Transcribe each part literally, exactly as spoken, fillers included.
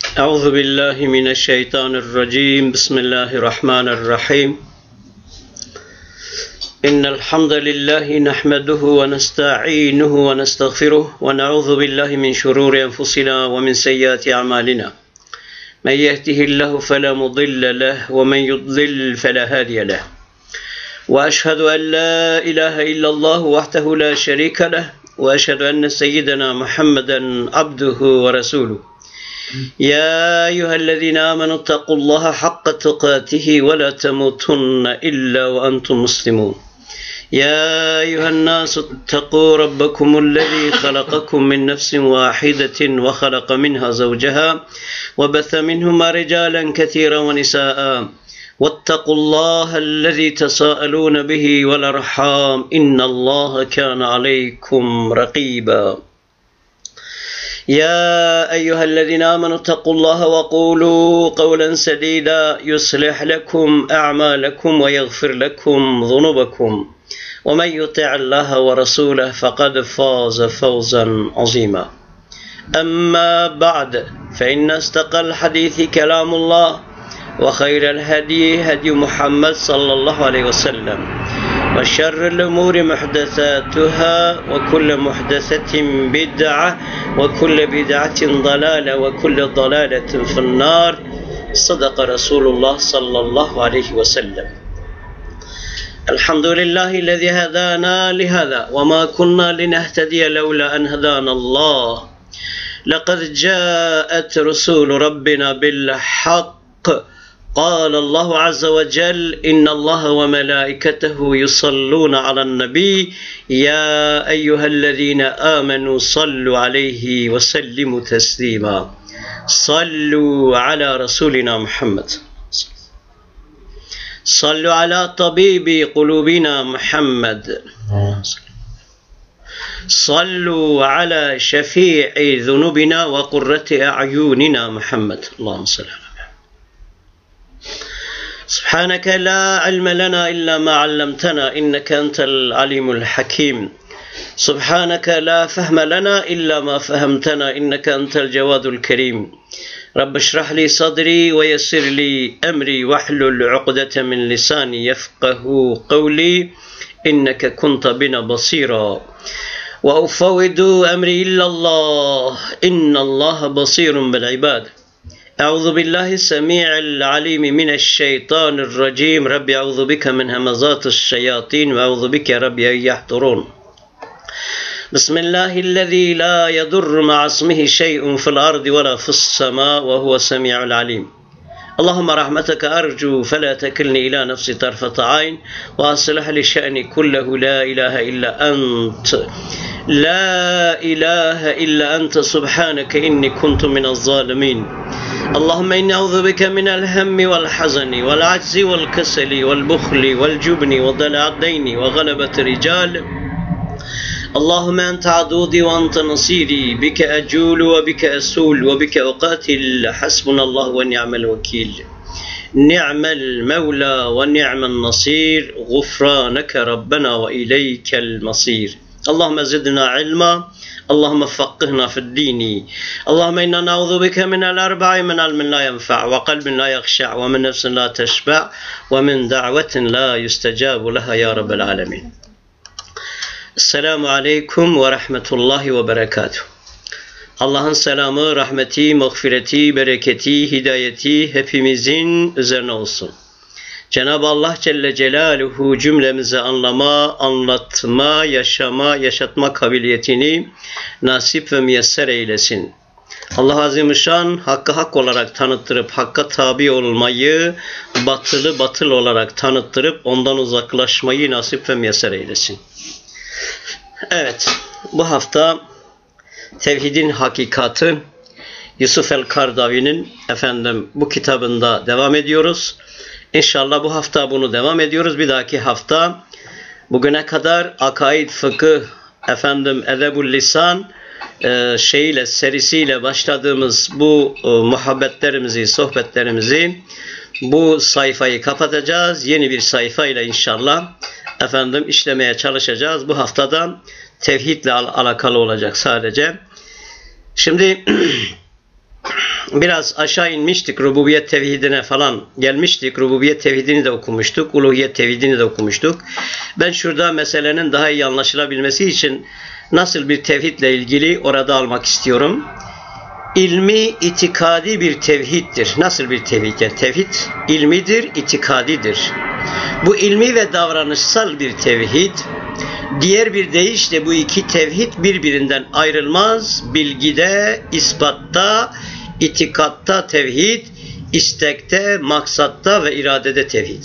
أعوذ بالله من الشيطان الرجيم بسم الله الرحمن الرحيم إن الحمد لله نحمده ونستعينه ونستغفره ونعوذ بالله من شرور أنفسنا ومن سيئات أعمالنا من يهده الله فلا مضل له ومن يضلل فلا هادي له وأشهد أن لا إله إلا الله وحده لا شريك له وأشهد أن سيدنا محمدا عبده ورسوله يا أيها الذين آمنوا اتقوا الله حق تقاته ولا تموتن إلا وأنتم مسلمون يا أيها الناس اتقوا ربكم الذي خلقكم من نفس واحدة وخلق منها زوجها وبث منهما رجالا كثيرا ونساء واتقوا الله الذي تساءلون به والأرحام إن الله كان عليكم رقيبا يا أيها الذين آمنوا اتقوا الله وقولوا قولا سديدا يصلح لكم أعمالكم ويغفر لكم ذنوبكم ومن يطع الله ورسوله فقد فاز فوزا عظيما أما بعد فإن أصدق الحديث كلام الله وخير الهدي هدي محمد صلى الله عليه وسلم وشر الأمور محدثاتها وكل محدثة بدعة وكل بدعة ضلالة وكل ضلالة في النار صدق رسول الله صلى الله عليه وسلم الحمد لله الذي هدانا لهذا وما كنا لنهتدي لولا أن هدانا الله لقد جاءت رسول ربنا بالحق قال الله عز وجل إن الله وملائكته يصلون على النبي يا أيها الذين آمنوا صلوا عليه وسلموا تسليما صلوا على رسولنا محمد صلوا على طبيب قلوبنا محمد صلوا على شفيع ذنوبنا وقرة أعيننا محمد اللهم صل على سبحانك لا علم لنا إلا ما علمتنا إنك أنت العليم الحكيم سبحانك لا فهم لنا إلا ما فهمتنا إنك أنت الجواد الكريم رب اشرح لي صدري ويسر لي أمري واحلل عقدة من لساني يفقه قولي إنك كنت بنا بصيرا وأفوض أمري إلا الله إن الله بصير بالعباد أعوذ بالله السميع العليم من الشيطان الرجيم ربي أعوذ بك من همزات الشياطين وأعوذ بك ربي أن يحضرون بسم الله الذي لا يضر مع اسمه شيء في الأرض ولا في السماء وهو السميع العليم اللهم رحمتك أرجو فلا تكلني إلى نفسي طرفة عين وأصلح لي شأني كله لا إله إلا أنت لا إله إلا أنت سبحانك إني كنت من الظالمين اللهم إني أعوذ بك من الهم والحزن والعجز والكسل والبخل والجبن وضلع الدين وغلبة الرجال اللهم أنت عدودي وأنت نصيري بك أجول وبك أسول وبك أقاتل حسبنا الله ونعم الوكيل نعم المولى ونعم النصير غفرانك ربنا وإليك المصير اللهم زدنا علما اللهم فقهنا في الدين اللهم إنا نعوذ بك من الأربع من علم لا ينفع وقلب لا يخشع ومن نفس لا تشبع ومن دعوة لا يستجاب لها يا رب العالمين Esselamu Aleyküm ve Rahmetullahi ve Berekatuhu. Allah'ın selamı, rahmeti, mağfireti, bereketi, hidayeti hepimizin üzerine olsun. Cenab-ı Allah Celle Celaluhu cümlemize anlama, anlatma, yaşama, yaşatma kabiliyetini nasip ve müyesser eylesin. Allah Azimüşşan hakkı hak olarak tanıttırıp hakka tabi olmayı, batılı batıl olarak tanıttırıp ondan uzaklaşmayı nasip ve müyesser eylesin. Evet, bu hafta Tevhidin Hakikatı Yusuf el-Kardavi'nin efendim bu kitabında devam ediyoruz. İnşallah bu hafta bunu devam ediyoruz. Bir dahaki hafta bugüne kadar akaid, fıkıh, efendim edebul lisan e, şeyiyle serisiyle başladığımız bu e, muhabbetlerimizi, sohbetlerimizi bu sayfayı kapatacağız. Yeni bir sayfayla inşallah efendim işlemeye çalışacağız. Bu haftada tevhidle al- alakalı olacak sadece. Şimdi biraz aşağı inmiştik, rububiyet tevhidine falan gelmiştik. Rububiyet tevhidini de okumuştuk, uluhiyet tevhidini de okumuştuk. Ben şurada meselenin daha iyi anlaşılabilmesi için nasıl bir tevhidle ilgili orada almak istiyorum. İlmi, itikadi bir tevhiddir. Nasıl bir tevhid? Yani tevhid ilmidir, itikadidir. Bu ilmi ve davranışsal bir tevhid. Diğer bir deyişle bu iki tevhid birbirinden ayrılmaz. Bilgide, ispatta, itikatta tevhid, istekte, maksatta ve iradede tevhid.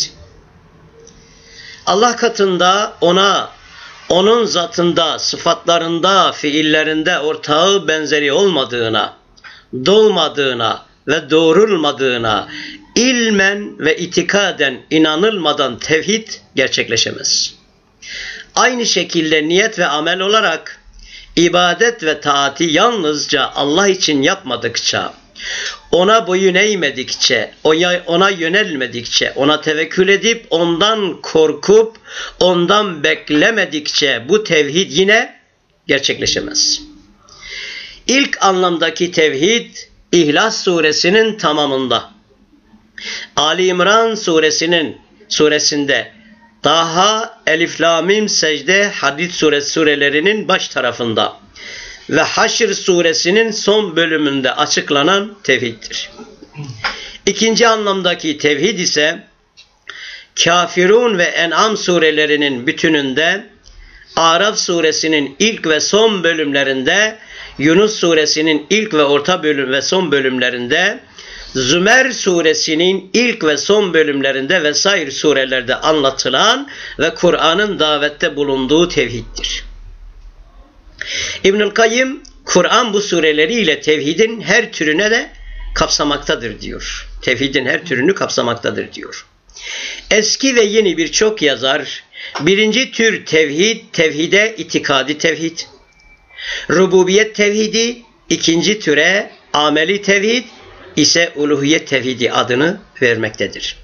Allah katında ona, onun zatında, sıfatlarında, fiillerinde ortağı benzeri olmadığına, doğmadığına ve doğrulmadığına ilmen ve itikaden inanılmadan tevhid gerçekleşemez. Aynı şekilde niyet ve amel olarak ibadet ve taati yalnızca Allah için yapmadıkça, ona boyun eğmedikçe, ona yönelmedikçe, ona tevekkül edip ondan korkup ondan beklemedikçe bu tevhid yine gerçekleşemez. İlk anlamdaki tevhid İhlas suresinin tamamında, Ali İmran suresinin suresinde, Taha, Elif, Lam, Mim, Secde, Hadid suresi surelerinin baş tarafında ve Haşr suresinin son bölümünde açıklanan tevhiddir. İkinci anlamdaki tevhid ise Kafirun ve En'am surelerinin bütününde, Araf suresinin ilk ve son bölümlerinde, Yunus suresinin ilk ve orta bölüm ve son bölümlerinde, Zümer suresinin ilk ve son bölümlerinde vesaire surelerde anlatılan ve Kur'an'ın davette bulunduğu tevhiddir. İbnül Kayyim, Kur'an bu sureleriyle tevhidin her türüne de kapsamaktadır diyor. Tevhidin her türünü kapsamaktadır diyor. Eski ve yeni birçok yazar, birinci tür tevhid, tevhide itikadi tevhid, rububiyet tevhidi, ikinci türe ameli tevhid ise uluhiyet tevhidi adını vermektedir.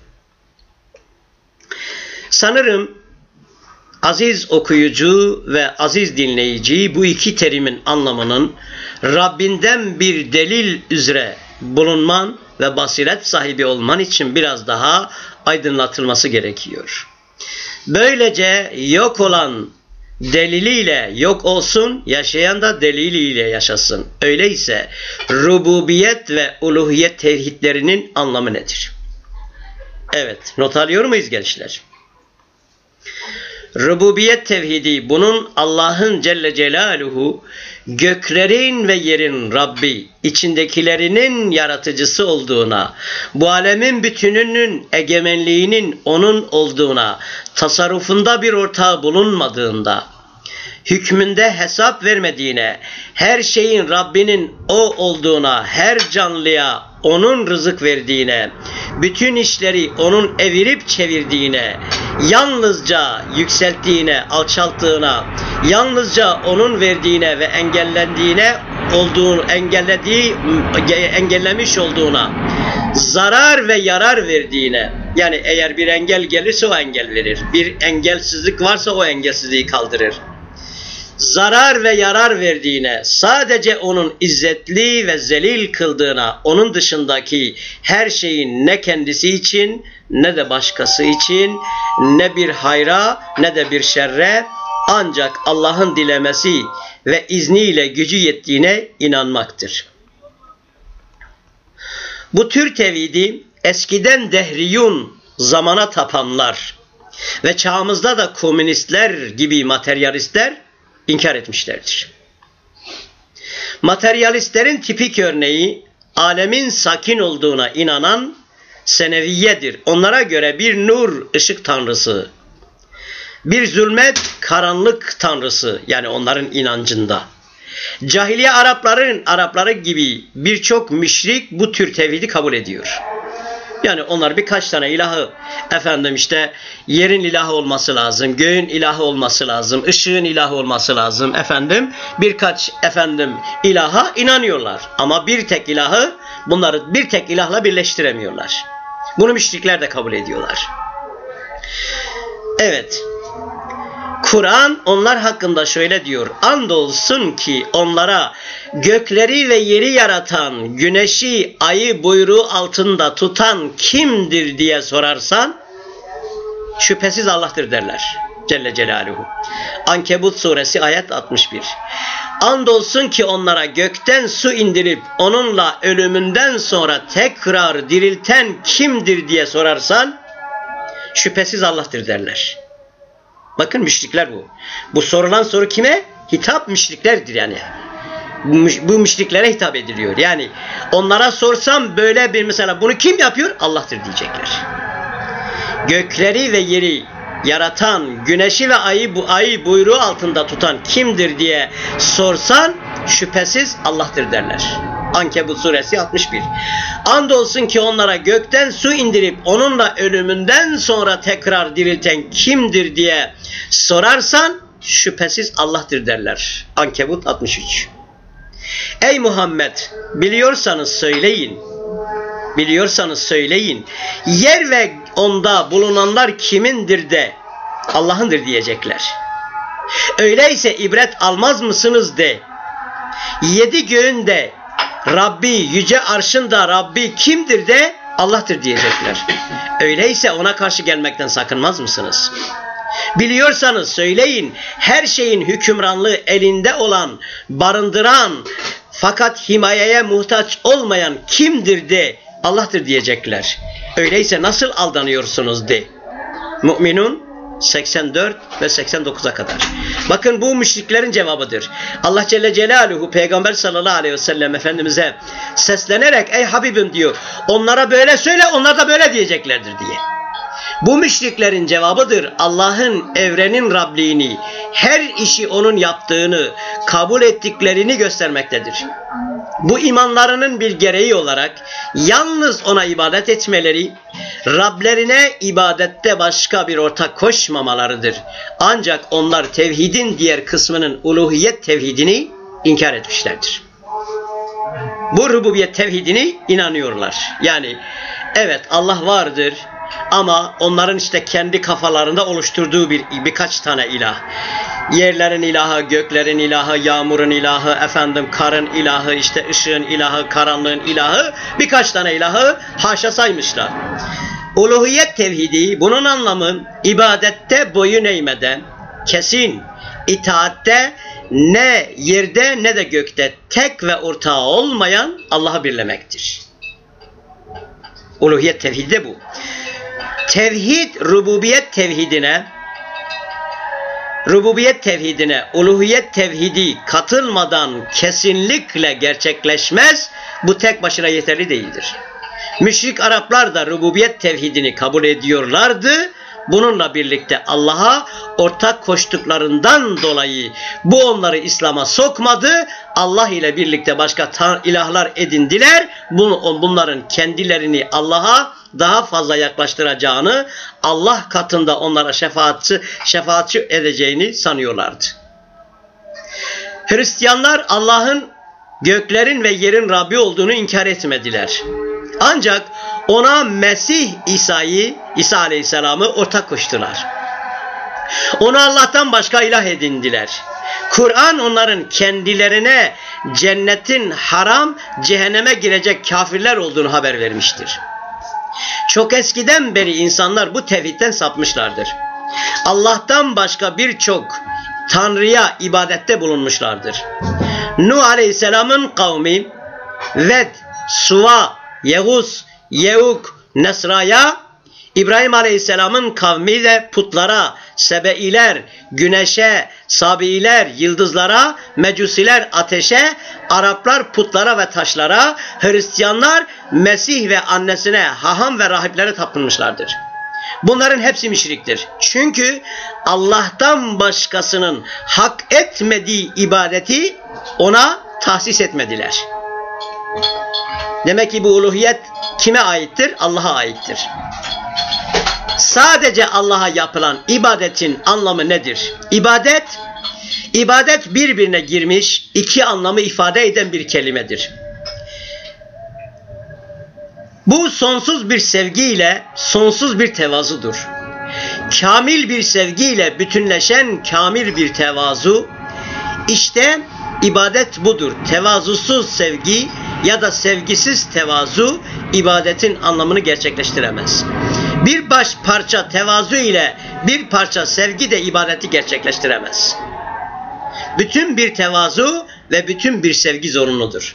Sanırım aziz okuyucu ve aziz dinleyici bu iki terimin anlamının Rabbinden bir delil üzere bulunman ve basiret sahibi olman için biraz daha aydınlatılması gerekiyor. Böylece yok olan deliliyle yok olsun, yaşayan da deliliyle yaşasın. Öyleyse rububiyet ve uluhiyet tevhidlerinin anlamı nedir? Evet, not alıyor muyuz gençler? Rububiyet tevhidi, bunun Allah'ın Celle Celaluhu göklerin ve yerin Rabbi, içindekilerinin yaratıcısı olduğuna, bu alemin bütününün egemenliğinin onun olduğuna, tasarrufunda bir ortağı bulunmadığında, hükmünde hesap vermediğine, her şeyin Rabbinin o olduğuna, her canlıya onun rızık verdiğine, bütün işleri onun evirip çevirdiğine, yalnızca yükselttiğine, alçalttığına, yalnızca onun verdiğine ve engellendiğine olduğunu, engellediği, engellemiş olduğuna, zarar ve yarar verdiğine, yani eğer bir engel gelirse o engel verir, bir engelsizlik varsa o engelsizliği kaldırır. Zarar ve yarar verdiğine, sadece onun izzetli ve zelil kıldığına, onun dışındaki her şeyin ne kendisi için ne de başkası için, ne bir hayra ne de bir şerre, ancak Allah'ın dilemesi ve izniyle gücü yettiğine inanmaktır. Bu tür tevhidi eskiden dehriyun, zamana tapanlar ve çağımızda da komünistler gibi materyalistler inkar etmişlerdir. Materyalistlerin tipik örneği, alemin sakin olduğuna inanan Seneviyedir. Onlara göre bir nur, ışık tanrısı, bir zulmet, karanlık tanrısı, yani onların inancında. Cahiliye Arapların, Arapları gibi birçok müşrik bu tür tevhidi kabul ediyor. Yani onlar birkaç tane ilahı, efendim işte yerin ilahı olması lazım, göğün ilahı olması lazım, ışığın ilahı olması lazım, efendim birkaç efendim ilaha inanıyorlar. Ama bir tek ilahı, bunları bir tek ilahla birleştiremiyorlar. Bunu müşrikler de kabul ediyorlar. Evet. Kur'an onlar hakkında şöyle diyor. Andolsun ki onlara gökleri ve yeri yaratan, güneşi, ayı buyruğu altında tutan kimdir diye sorarsan şüphesiz Allah'tır derler. Celle Celaluhu. Ankebut suresi ayet altmış bir. Andolsun ki onlara gökten su indirip onunla ölümünden sonra tekrar dirilten kimdir diye sorarsan şüphesiz Allah'tır derler. Bakın müşrikler bu. Bu sorulan soru kime? Hitap müşriklerdir yani. Bu müşriklere hitap ediliyor. Yani onlara sorsam böyle bir mesela bunu kim yapıyor? Allah'tır diyecekler. Gökleri ve yeri yaratan, güneşi ve ayı bu ayı buyruğu altında tutan kimdir diye sorsan şüphesiz Allah'tır derler. Ankebut suresi altmış bir. Andolsun ki onlara gökten su indirip onunla ölümünden sonra tekrar dirilten kimdir diye sorarsan şüphesiz Allah'tır derler. Ankebut altmış üç. Ey Muhammed, biliyorsanız söyleyin. Biliyorsanız söyleyin. Yer ve onda bulunanlar kimindir de Allah'ındır diyecekler. Öyleyse ibret almaz mısınız de. Yedi göğün de Rabbi, yüce arşın da Rabbi kimdir de Allah'tır diyecekler. Öyleyse ona karşı gelmekten sakınmaz mısınız? Biliyorsanız söyleyin. Her şeyin hükümranlığı elinde olan, barındıran fakat himayeye muhtaç olmayan kimdir de Allah'tır diyecekler. Öyleyse nasıl aldanıyorsunuz de. Mü'minun seksen dört ve seksen dokuza kadar. Bakın bu müşriklerin cevabıdır. Allah Celle Celaluhu Peygamber sallallahu aleyhi ve sellem Efendimiz'e seslenerek ey Habibim diyor. Onlara böyle söyle, onlar da böyle diyeceklerdir diye. Bu müşriklerin cevabıdır. Allah'ın evrenin Rabliğini, her işi onun yaptığını, kabul ettiklerini göstermektedir. Bu imanlarının bir gereği olarak yalnız ona ibadet etmeleri, Rablerine ibadette başka bir ortak koşmamalarıdır. Ancak onlar tevhidin diğer kısmının uluhiyet tevhidini inkar etmişlerdir. Bu rububiyet tevhidini inanıyorlar. Yani evet Allah vardır. Ama onların işte kendi kafalarında oluşturduğu bir birkaç tane ilah. Yerlerin ilahı, göklerin ilahı, yağmurun ilahı, efendim karın ilahı, işte ışığın ilahı, karanlığın ilahı, birkaç tane ilahı haşa saymışlar. Uluhiyet tevhidi bunun anlamı ibadette boyun eğmeden, kesin itaatte ne yerde ne de gökte tek ve ortağı olmayan Allah'ı birlemektir. Uluhiyet tevhidi de bu. Tevhid, rububiyet tevhidine, rububiyet tevhidine, uluhiyet tevhidi katılmadan kesinlikle gerçekleşmez. Bu tek başına yeterli değildir. Müşrik Araplar da rububiyet tevhidini kabul ediyorlardı. Bununla birlikte Allah'a ortak koştuklarından dolayı bu onları İslam'a sokmadı. Allah ile birlikte başka ilahlar edindiler. Bunların kendilerini Allah'a daha fazla yaklaştıracağını, Allah katında onlara şefaatçi, şefaatçi edeceğini sanıyorlardı. Hristiyanlar Allah'ın göklerin ve yerin Rabbi olduğunu inkar etmediler. Ancak ona Mesih İsa'yı, İsa Aleyhisselam'ı ortak koştular. Onu Allah'tan başka ilah edindiler. Kur'an onların kendilerine cennetin haram, cehenneme girecek kafirler olduğunu haber vermiştir. Çok eskiden beri insanlar bu tevhidden sapmışlardır. Allah'tan başka birçok Tanrı'ya ibadette bulunmuşlardır. Nuh Aleyhisselam'ın kavmi Ved, Suva, Yevus, Yevuk, Nesra'ya, İbrahim Aleyhisselam'ın kavmi de putlara, Sebeiler, güneşe, Sabiiler, yıldızlara, Mecusiler ateşe, Araplar putlara ve taşlara, Hristiyanlar Mesih ve annesine, haham ve rahiplere tapınmışlardır. Bunların hepsi müşriktir. Çünkü Allah'tan başkasının hak etmediği ibadeti ona tahsis etmediler. Demek ki bu uluhiyet kime aittir? Allah'a aittir. Sadece Allah'a yapılan ibadetin anlamı nedir? İbadet, ibadet birbirine girmiş iki anlamı ifade eden bir kelimedir. Bu sonsuz bir sevgiyle sonsuz bir tevazudur. kamil bir sevgiyle bütünleşen kamil bir tevazu, işte ibadet budur. Tevazusuz sevgi ya da sevgisiz tevazu ibadetin anlamını gerçekleştiremez. Bir baş parça tevazu ile bir parça sevgi de ibadeti gerçekleştiremez. Bütün bir tevazu ve bütün bir sevgi zorunludur.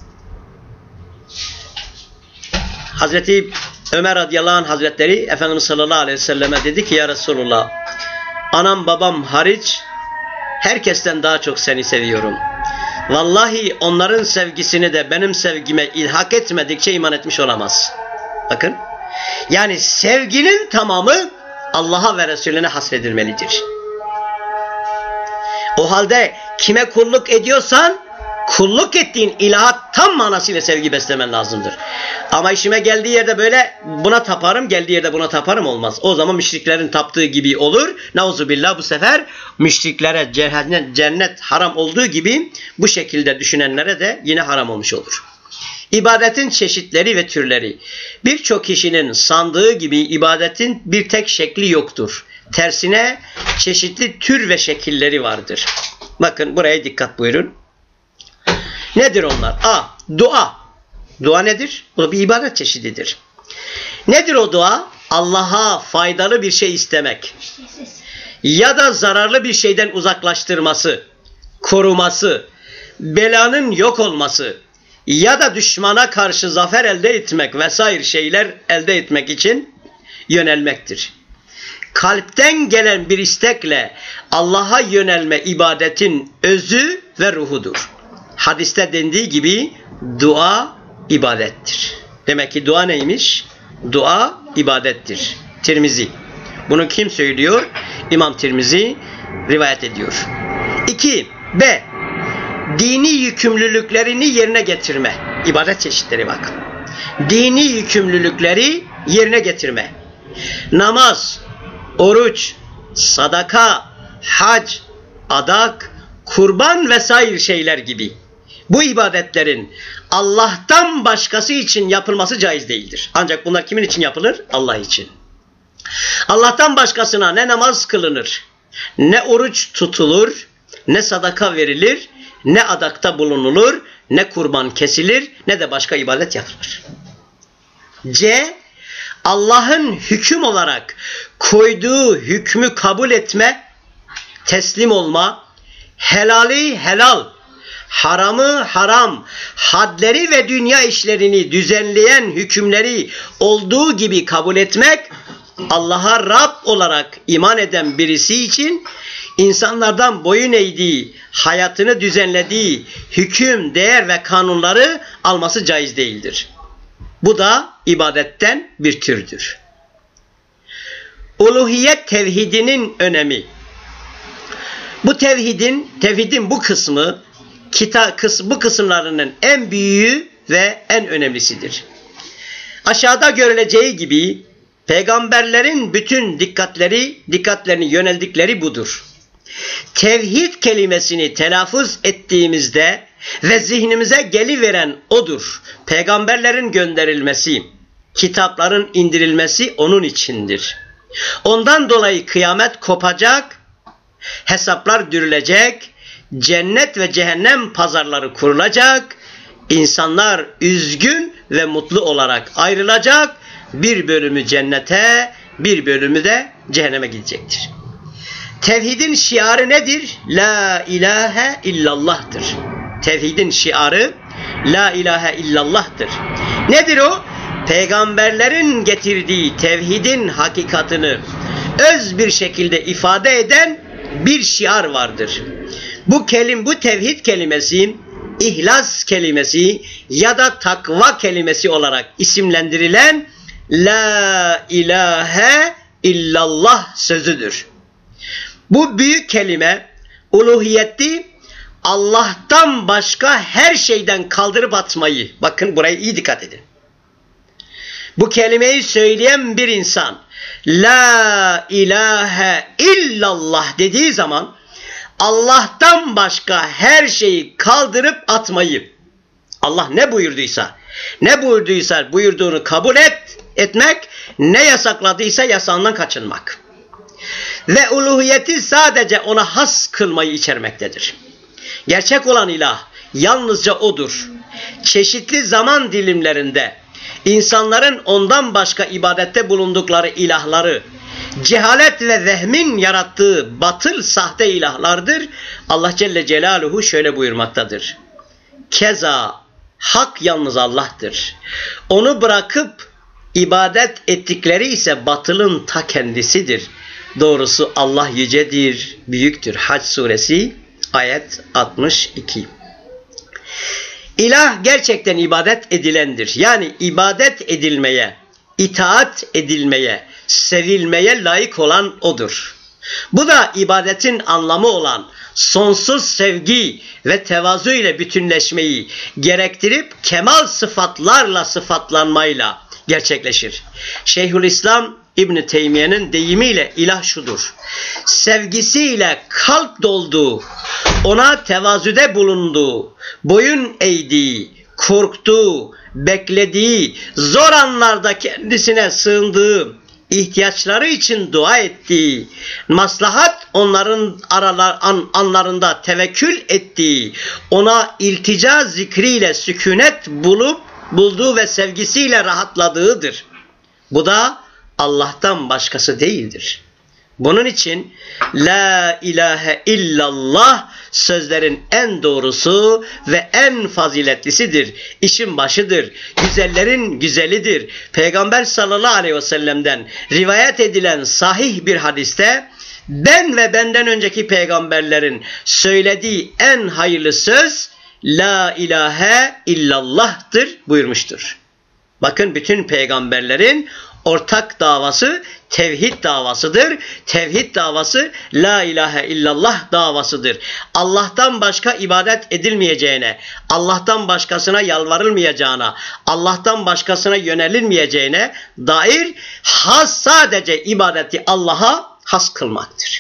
Hazreti Ömer radıyallahu anh hazretleri Efendimiz sallallahu aleyhi ve selleme dedi ki ya Resulullah, anam babam hariç herkesten daha çok seni seviyorum. Vallahi onların sevgisini de benim sevgime ilhak etmedikçe iman etmiş olamaz. Bakın. Yani sevginin tamamı Allah'a ve Resulüne hasredilmelidir. O halde kime kulluk ediyorsan kulluk ettiğin ilaha tam manasıyla sevgi beslemen lazımdır. Ama işime geldiği yerde böyle buna taparım, geldiği yerde buna taparım olmaz. O zaman müşriklerin taptığı gibi olur. Nauzubillah, bu sefer müşriklere cennet, cennet haram olduğu gibi bu şekilde düşünenlere de yine haram olmuş olur. İbadetin çeşitleri ve türleri. Birçok kişinin sandığı gibi ibadetin bir tek şekli yoktur. Tersine çeşitli tür ve şekilleri vardır. Bakın buraya dikkat buyurun. Nedir onlar? A. Dua. Dua nedir? Bu bir ibadet çeşididir. Nedir o dua? Allah'a faydalı bir şey istemek. Ya da zararlı bir şeyden uzaklaştırması, koruması, belanın yok olması ya da düşmana karşı zafer elde etmek vesaire şeyler elde etmek için yönelmektir. Kalpten gelen bir istekle Allah'a yönelme ibadetin özü ve ruhudur. Hadiste dendiği gibi dua ibadettir. Demek ki dua neymiş? Dua ibadettir. Tirmizi. Bunu kim söylüyor? İmam Tirmizi rivayet ediyor. İki. B. Dini yükümlülüklerini yerine getirme. İbadet çeşitleri bak. Dini yükümlülükleri yerine getirme. Namaz, oruç, sadaka, hac, adak, kurban vesaire şeyler gibi. Bu ibadetlerin Allah'tan başkası için yapılması caiz değildir. Ancak bunlar kimin için yapılır? Allah için. Allah'tan başkasına ne namaz kılınır, ne oruç tutulur, ne sadaka verilir, ne adakta bulunulur, ne kurban kesilir, ne de başka ibadet yapılır. C. Allah'ın hüküm olarak koyduğu hükmü kabul etme, teslim olma, helali helal, haramı haram, hadleri ve dünya işlerini düzenleyen hükümleri olduğu gibi kabul etmek, Allah'a Rab olarak iman eden birisi için insanlardan boyun eğdiği, hayatını düzenlediği hüküm, değer ve kanunları alması caiz değildir. Bu da ibadetten bir türdür. Uluhiyet tevhidinin önemi. Bu tevhidin, tevhidin bu kısmı, kita, kıs, bu kısımlarının en büyüğü ve en önemlisidir. Aşağıda görüleceği gibi peygamberlerin bütün dikkatleri, dikkatlerini yöneldikleri budur. Tevhid kelimesini telaffuz ettiğimizde ve zihnimize geliveren odur. Peygamberlerin gönderilmesi, kitapların indirilmesi onun içindir. Ondan dolayı kıyamet kopacak, hesaplar dürülecek, cennet ve cehennem pazarları kurulacak, insanlar üzgün ve mutlu olarak ayrılacak, bir bölümü cennete, bir bölümü de cehenneme gidecektir. Tevhidin şiarı nedir? La ilahe illallah'tır. Tevhidin şiarı la ilahe illallah'tır. Nedir o? Peygamberlerin getirdiği tevhidin hakikatını öz bir şekilde ifade eden bir şiar vardır. Bu kelim, bu tevhid kelimesi, ihlas kelimesi ya da takva kelimesi olarak isimlendirilen la ilahe illallah sözüdür. Bu büyük kelime uluhiyeti Allah'tan başka her şeyden kaldırıp atmayı, bakın buraya iyi dikkat edin. Bu kelimeyi söyleyen bir insan la ilahe illallah dediği zaman Allah'tan başka her şeyi kaldırıp atmayı, Allah ne buyurduysa, ne buyurduysa buyurduğunu kabul et, etmek, ne yasakladıysa yasağından kaçınmak. ve uluhiyeti sadece ona has kılmayı içermektedir. Gerçek olan ilah yalnızca odur. Çeşitli zaman dilimlerinde insanların ondan başka ibadette bulundukları ilahları, cehalet ve vehmin yarattığı batıl sahte ilahlardır. Allah Celle Celaluhu şöyle buyurmaktadır: Keza hak yalnız Allah'tır. Onu bırakıp ibadet ettikleri ise batılın ta kendisidir. Doğrusu Allah yücedir, büyüktür. Hac suresi ayet altmış iki. İlah gerçekten ibadet edilendir. Yani ibadet edilmeye, itaat edilmeye, sevilmeye layık olan odur. Bu da ibadetin anlamı olan sonsuz sevgi ve tevazu ile bütünleşmeyi gerektirip kemal sıfatlarla sıfatlanmayla gerçekleşir. Şeyhülislam İbn Teymiye'nin deyimiyle ilah şudur: sevgisiyle kalp dolduğu, ona tevazude bulunduğu, boyun eğdiği, korktuğu, beklediği, zor anlarda kendisine sığındığı, ihtiyaçları için dua ettiği, maslahat onların aralar, an, anlarında tevekkül ettiği, ona iltica zikriyle sükunet bulup bulduğu ve sevgisiyle rahatladığıdır. Bu da Allah'tan başkası değildir. Bunun için La ilahe illallah sözlerin en doğrusu ve en faziletlisidir. İşin başıdır. Güzellerin güzelidir. Peygamber sallallahu aleyhi ve sellem'den rivayet edilen sahih bir hadiste ben ve benden önceki peygamberlerin söylediği en hayırlı söz La ilahe illallah'tır buyurmuştur. Bakın, bütün peygamberlerin ortak davası tevhid davasıdır. Tevhid davası la ilahe illallah davasıdır. Allah'tan başka ibadet edilmeyeceğine, Allah'tan başkasına yalvarılmayacağına, Allah'tan başkasına yönelilmeyeceğine dair has sadece ibadeti Allah'a has kılmaktır.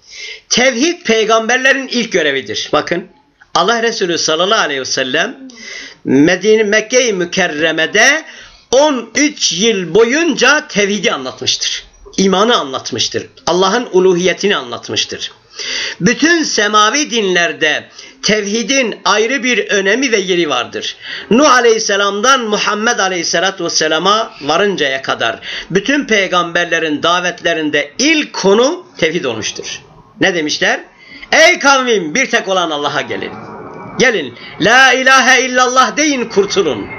Tevhid peygamberlerin ilk görevidir. Bakın, Allah Resulü sallallahu aleyhi ve sellem Medine Mekke-i Mükerreme'de on üç yıl boyunca tevhidi anlatmıştır. İmanı anlatmıştır. Allah'ın uluhiyetini anlatmıştır. Bütün semavi dinlerde tevhidin ayrı bir önemi ve yeri vardır. Nuh Aleyhisselam'dan Muhammed Aleyhisselatü Vesselam'a varıncaya kadar bütün peygamberlerin davetlerinde ilk konu tevhid olmuştur. Ne demişler? Ey kavmim, bir tek olan Allah'a gelin. Gelin, la ilahe illallah deyin, kurtulun.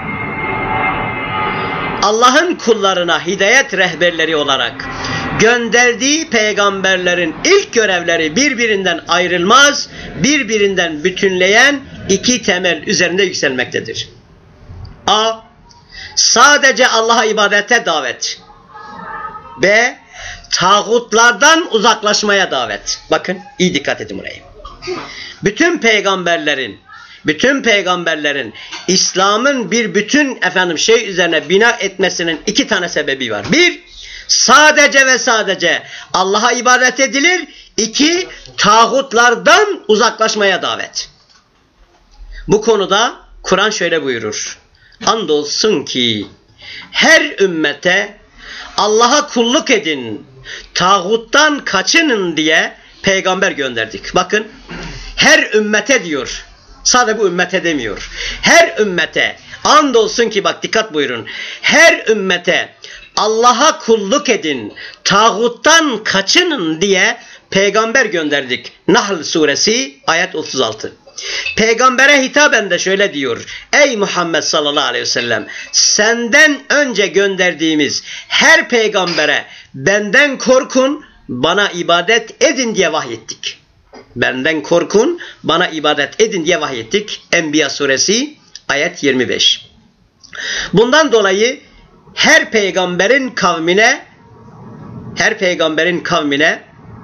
Allah'ın kullarına hidayet rehberleri olarak gönderdiği peygamberlerin ilk görevleri birbirinden ayrılmaz, birbirinden bütünleyen iki temel üzerinde yükselmektedir. A. Sadece Allah'a ibadete davet. B. Tağutlardan uzaklaşmaya davet. Bakın, iyi dikkat edin buraya. Bütün peygamberlerin Bütün peygamberlerin İslam'ın bir bütün efendim şey üzerine bina etmesinin iki tane sebebi var. Bir, sadece ve sadece Allah'a ibadet edilir. İki, tağutlardan uzaklaşmaya davet. Bu konuda Kur'an şöyle buyurur: andolsun ki her ümmete Allah'a kulluk edin, tağuttan kaçının diye peygamber gönderdik. Bakın, her ümmete diyor. Sadece bu ümmete demiyor. Her ümmete, andolsun ki, bak dikkat buyurun, her ümmete Allah'a kulluk edin, tağuttan kaçının diye peygamber gönderdik. Nahl suresi ayet otuz altı. Peygambere hitaben de şöyle diyor: ey Muhammed sallallahu aleyhi ve sellem, senden önce gönderdiğimiz her peygambere benden korkun, bana ibadet edin diye vahyettik. Benden korkun, bana ibadet edin diye vahyettik. Enbiya suresi ayet yirmi beş. Bundan dolayı her peygamberin kavmine her peygamberin kavmine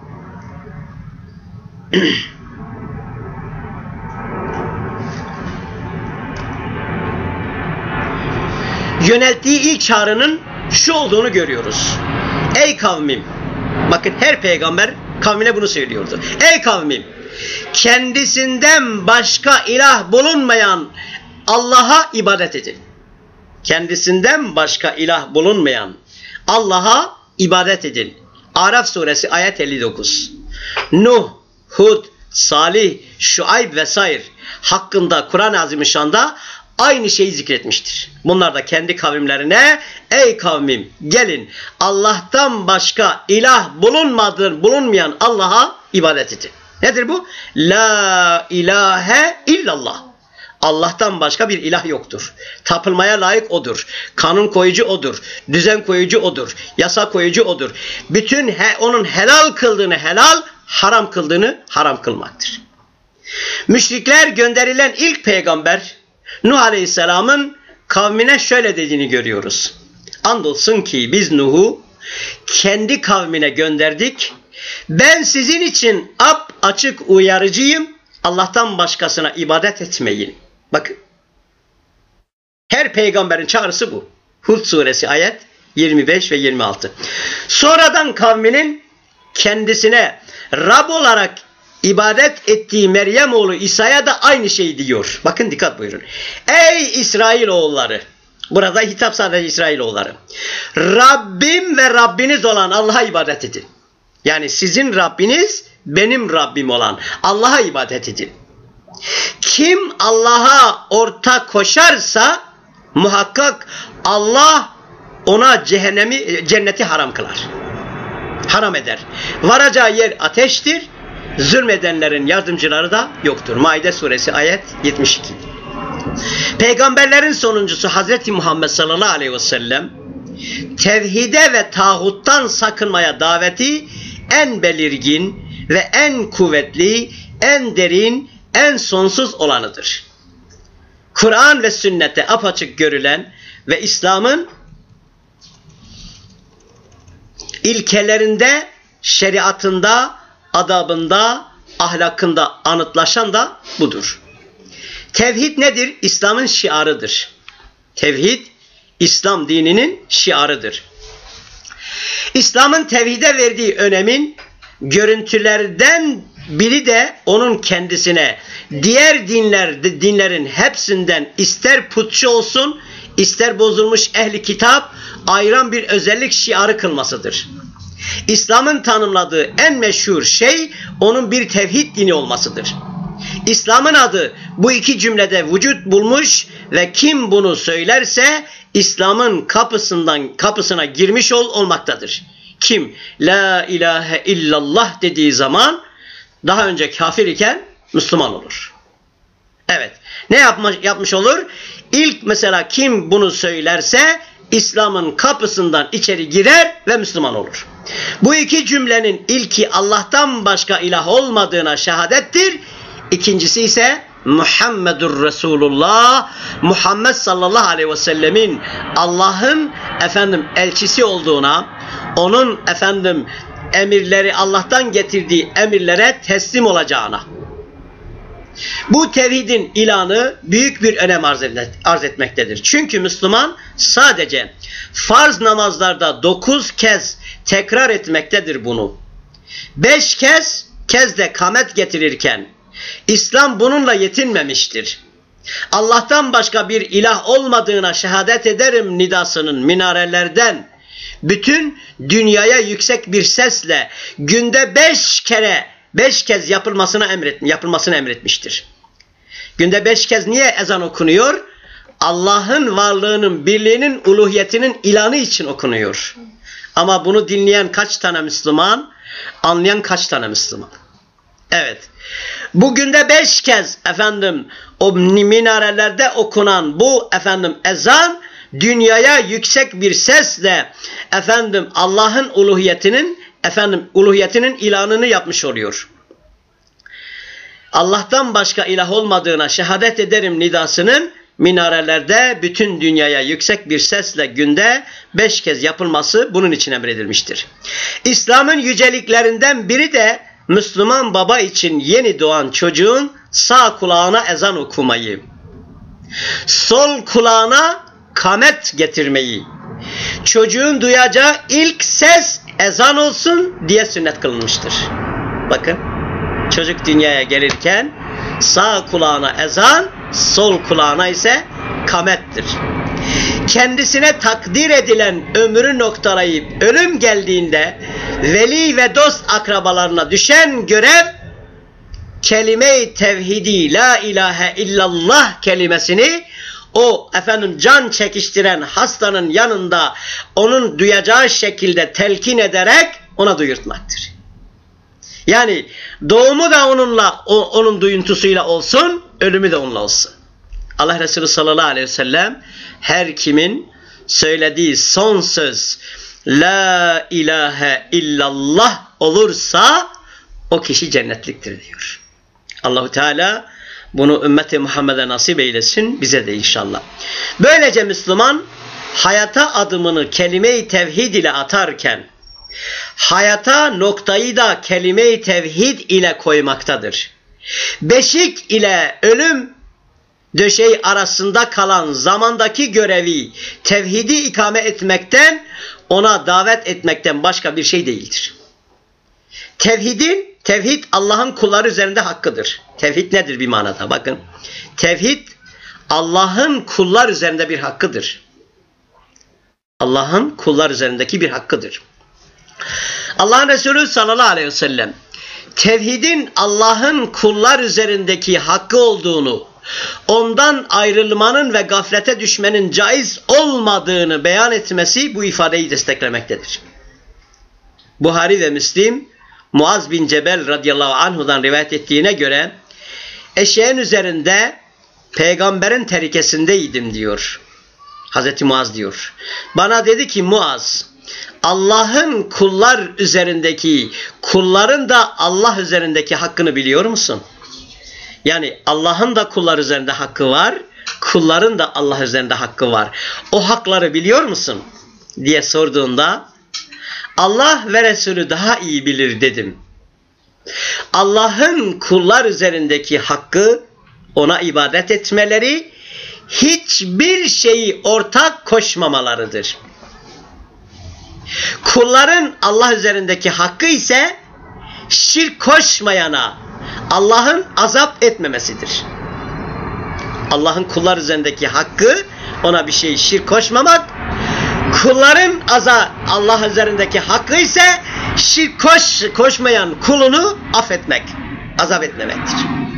yönelttiği ilk çağrının şu olduğunu görüyoruz: ey kavmim, bakın, her peygamber kavmine bunu söylüyordu. Ey kavmim, kendisinden başka ilah bulunmayan Allah'a ibadet edin. Kendisinden başka ilah bulunmayan Allah'a ibadet edin. Araf suresi ayet elli dokuz. Nuh, Hud, Salih, Şuayb vesaire hakkında Kur'an-ı Azimüşşan'da aynı şeyi zikretmiştir. Bunlar da kendi kavimlerine ey kavmim gelin Allah'tan başka ilah bulunmadığı bulunmayan Allah'a ibadet edin. Nedir bu? La ilahe illallah. Allah'tan başka bir ilah yoktur. Tapılmaya layık odur. Kanun koyucu odur. Düzen koyucu odur. Yasa koyucu odur. Bütün he, onun helal kıldığını helal, haram kıldığını haram kılmaktır. Müşrikler gönderilen ilk peygamber Nuh Aleyhisselam'ın kavmine şöyle dediğini görüyoruz. Andolsun ki biz Nuh'u kendi kavmine gönderdik. Ben sizin için ap açık uyarıcıyım. Allah'tan başkasına ibadet etmeyin. Bakın. Her peygamberin çağrısı bu. Hud suresi ayet yirmi beş ve yirmi altı. Sonradan kavminin kendisine Rab olarak ibadet ettiği Meryem oğlu İsa'ya da aynı şeyi diyor. Bakın dikkat buyurun. Ey İsrailoğulları. Burada hitap sadece İsrailoğulları. Rabbim ve Rabbiniz olan Allah'a ibadet edin. Yani sizin Rabbiniz benim Rabbim olan Allah'a ibadet edin. Kim Allah'a ortak koşarsa muhakkak Allah ona cehennemi, cenneti haram kılar. Haram eder. Varacağı yer ateştir. Zulmedenlerin yardımcıları da yoktur. Maide suresi ayet yetmiş iki. Peygamberlerin sonuncusu Hazreti Muhammed sallallahu aleyhi ve sellem tevhide ve tağuttan sakınmaya daveti en belirgin ve en kuvvetli, en derin, en sonsuz olanıdır. Kur'an ve sünnette apaçık görülen ve İslam'ın ilkelerinde, şeriatında, adabında, ahlakında anıtlaşan da budur. Tevhid nedir? İslam'ın şiarıdır. Tevhid, İslam dininin şiarıdır. İslam'ın tevhide verdiği önemin görüntülerden biri de onun kendisine diğer dinler, dinlerin hepsinden ister putçu olsun, ister bozulmuş ehli kitap ayıran bir özellik şiarı kılmasıdır. İslam'ın tanımladığı en meşhur şey onun bir tevhid dini olmasıdır. İslam'ın adı bu iki cümlede vücut bulmuş ve kim bunu söylerse İslam'ın kapısından kapısına girmiş ol, olmaktadır. Kim la ilahe illallah dediği zaman daha önce kafir iken Müslüman olur. Evet. Ne yapmış, yapmış olur? İlk mesela kim bunu söylerse İslam'ın kapısından içeri girer ve Müslüman olur. Bu iki cümlenin ilki Allah'tan başka ilah olmadığına şehadettir. İkincisi ise Muhammedur Resulullah, Muhammed sallallahu aleyhi ve sellemin Allah'ın efendim elçisi olduğuna, onun efendim emirleri Allah'tan getirdiği emirlere teslim olacağına. Bu tevhidin ilanı büyük bir önem arz etmektedir. Çünkü Müslüman sadece farz namazlarda dokuz kez tekrar etmektedir bunu. Beş kez kez de kamet getirirken İslam bununla yetinmemiştir. Allah'tan başka bir ilah olmadığına şehadet ederim nidasının minarelerden bütün dünyaya yüksek bir sesle günde beş kere beş kez yapılmasına emret, yapılmasını emretmiştir. Günde beş kez niye ezan okunuyor? Allah'ın varlığının, birliğinin, uluhiyetinin ilanı için okunuyor. Ama bunu dinleyen kaç tane Müslüman? Anlayan kaç tane Müslüman? Evet. Bugün de beş kez efendim o minarelerde okunan bu efendim ezan dünyaya yüksek bir sesle efendim Allah'ın uluhiyetinin efendim uluhiyetinin ilanını yapmış oluyor. Allah'tan başka ilah olmadığına şehadet ederim nidasının minarelerde bütün dünyaya yüksek bir sesle günde beş kez yapılması bunun için emredilmiştir. İslam'ın yüceliklerinden biri de Müslüman baba için yeni doğan çocuğun sağ kulağına ezan okumayı, sol kulağına kamet getirmeyi, çocuğun duyacağı ilk ses ezan olsun diye sünnet kılınmıştır. Bakın, çocuk dünyaya gelirken sağ kulağına ezan, sol kulağına ise kamettir. Kendisine takdir edilen ömrü noktalayıp ölüm geldiğinde veli ve dost akrabalarına düşen görev, kelime-i tevhidi, la ilahe illallah kelimesini o efendim can çekiştiren hastanın yanında onun duyacağı şekilde telkin ederek ona duyurtmaktır. Yani doğumu da onunla, o, onun duyuntusuyla olsun, ölümü de onunla olsun. Allah Resulü sallallahu aleyhi ve sellem her kimin söylediği son söz la ilahe illallah olursa o kişi cennetliktir diyor. Allahu Teala bunu ümmeti Muhammed'e nasip eylesin, bize de inşallah. Böylece Müslüman hayata adımını kelime-i tevhid ile atarken hayata noktayı da kelime-i tevhid ile koymaktadır. Beşik ile ölüm döşeği arasında kalan zamandaki görevi tevhidi ikame etmekten, ona davet etmekten başka bir şey değildir. Tevhidin, tevhid Allah'ın kulları üzerinde hakkıdır. Tevhid nedir bir manada? Bakın. Tevhid Allah'ın kullar üzerinde bir hakkıdır. Allah'ın kullar üzerindeki bir hakkıdır. Allah'ın Resulü sallallahu aleyhi ve sellem tevhidin Allah'ın kullar üzerindeki hakkı olduğunu, ondan ayrılmanın ve gaflete düşmenin caiz olmadığını beyan etmesi bu ifadeyi desteklemektedir. Buhari ve Müslim Muaz bin Cebel radıyallahu anhu'dan rivayet ettiğine göre eşeğin üzerinde peygamberin terikesindeydim diyor. Hazreti Muaz diyor. Bana dedi ki Muaz, Allah'ın kullar üzerindeki, kulların da Allah üzerindeki hakkını biliyor musun? Yani Allah'ın da kullar üzerinde hakkı var, kulların da Allah üzerinde hakkı var. O hakları biliyor musun? Diye sorduğunda Allah ve Resulü daha iyi bilir dedim. Allah'ın kullar üzerindeki hakkı ona ibadet etmeleri, hiçbir şeyi ortak koşmamalarıdır. Kulların Allah üzerindeki hakkı ise şirk koşmayana Allah'ın azap etmemesidir. Allah'ın kullar üzerindeki hakkı ona bir şey şirk koşmamak, kulların aza, Allah üzerindeki hakkı ise şirk koş, koşmayan kulunu affetmek, azap etmemektir.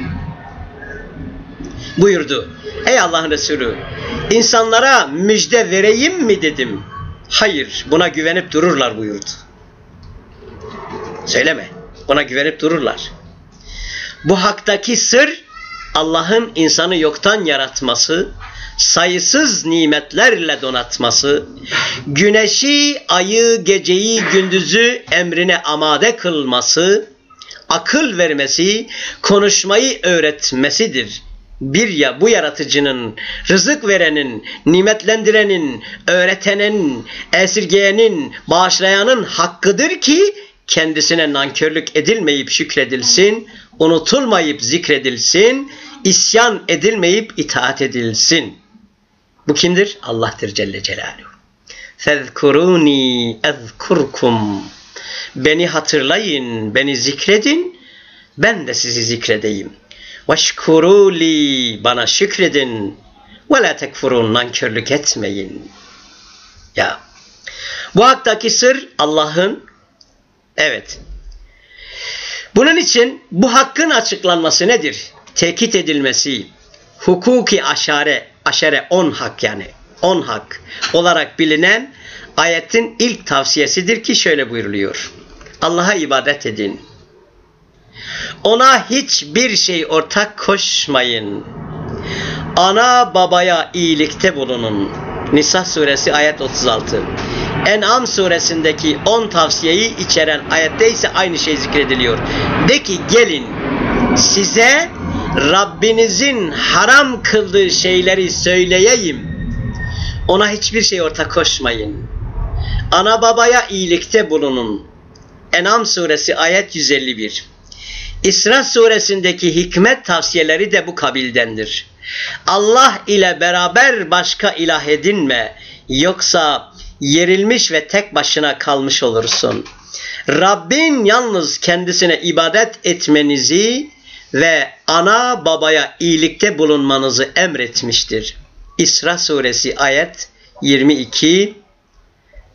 Buyurdu. Ey Allah'ın Resulü, insanlara müjde vereyim mi dedim. Hayır, buna güvenip dururlar buyurdu. Söyleme, buna güvenip dururlar. Bu haktaki sır, Allah'ın insanı yoktan yaratması, sayısız nimetlerle donatması, güneşi, ayı, geceyi, gündüzü emrine amade kılması, akıl vermesi, konuşmayı öğretmesidir. Bir ya bu yaratıcının, rızık verenin, nimetlendirenin, öğretenin, esirgeyenin, bağışlayanın hakkıdır ki kendisine nankörlük edilmeyip şükredilsin, unutulmayıp zikredilsin, isyan edilmeyip itaat edilsin. Bu kimdir? Allah'tır Celle Celaluhu. Fezkuruni ezkurkum. Beni hatırlayın, beni zikredin, ben de sizi zikredeyim. Veşkuruli, bana şükredin. Ve la tekfurun, nankörlük etmeyin. Ya, bu haktaki sır Allah'ın, evet. Bunun için bu hakkın açıklanması nedir? Tekit edilmesi, hukuki aşare, aşere on hak yani, on hak olarak bilinen ayetin ilk tavsiyesidir ki şöyle buyuruluyor. Allah'a ibadet edin. Ona hiçbir şey ortak koşmayın. Ana babaya iyilikte bulunun. Nisa suresi ayet otuz altı. En'am suresindeki on tavsiyeyi içeren ayette ise aynı şey zikrediliyor. De ki gelin size Rabbinizin haram kıldığı şeyleri söyleyeyim. Ona hiçbir şey ortak koşmayın. Ana babaya iyilikte bulunun. En'am suresi ayet yüz elli bir. İsra suresindeki hikmet tavsiyeleri de bu kabildendir. Allah ile beraber başka ilah edinme, yoksa yerilmiş ve tek başına kalmış olursun. Rabbin yalnız kendisine ibadet etmenizi ve ana babaya iyilikte bulunmanızı emretmiştir. İsra suresi ayet yirmi iki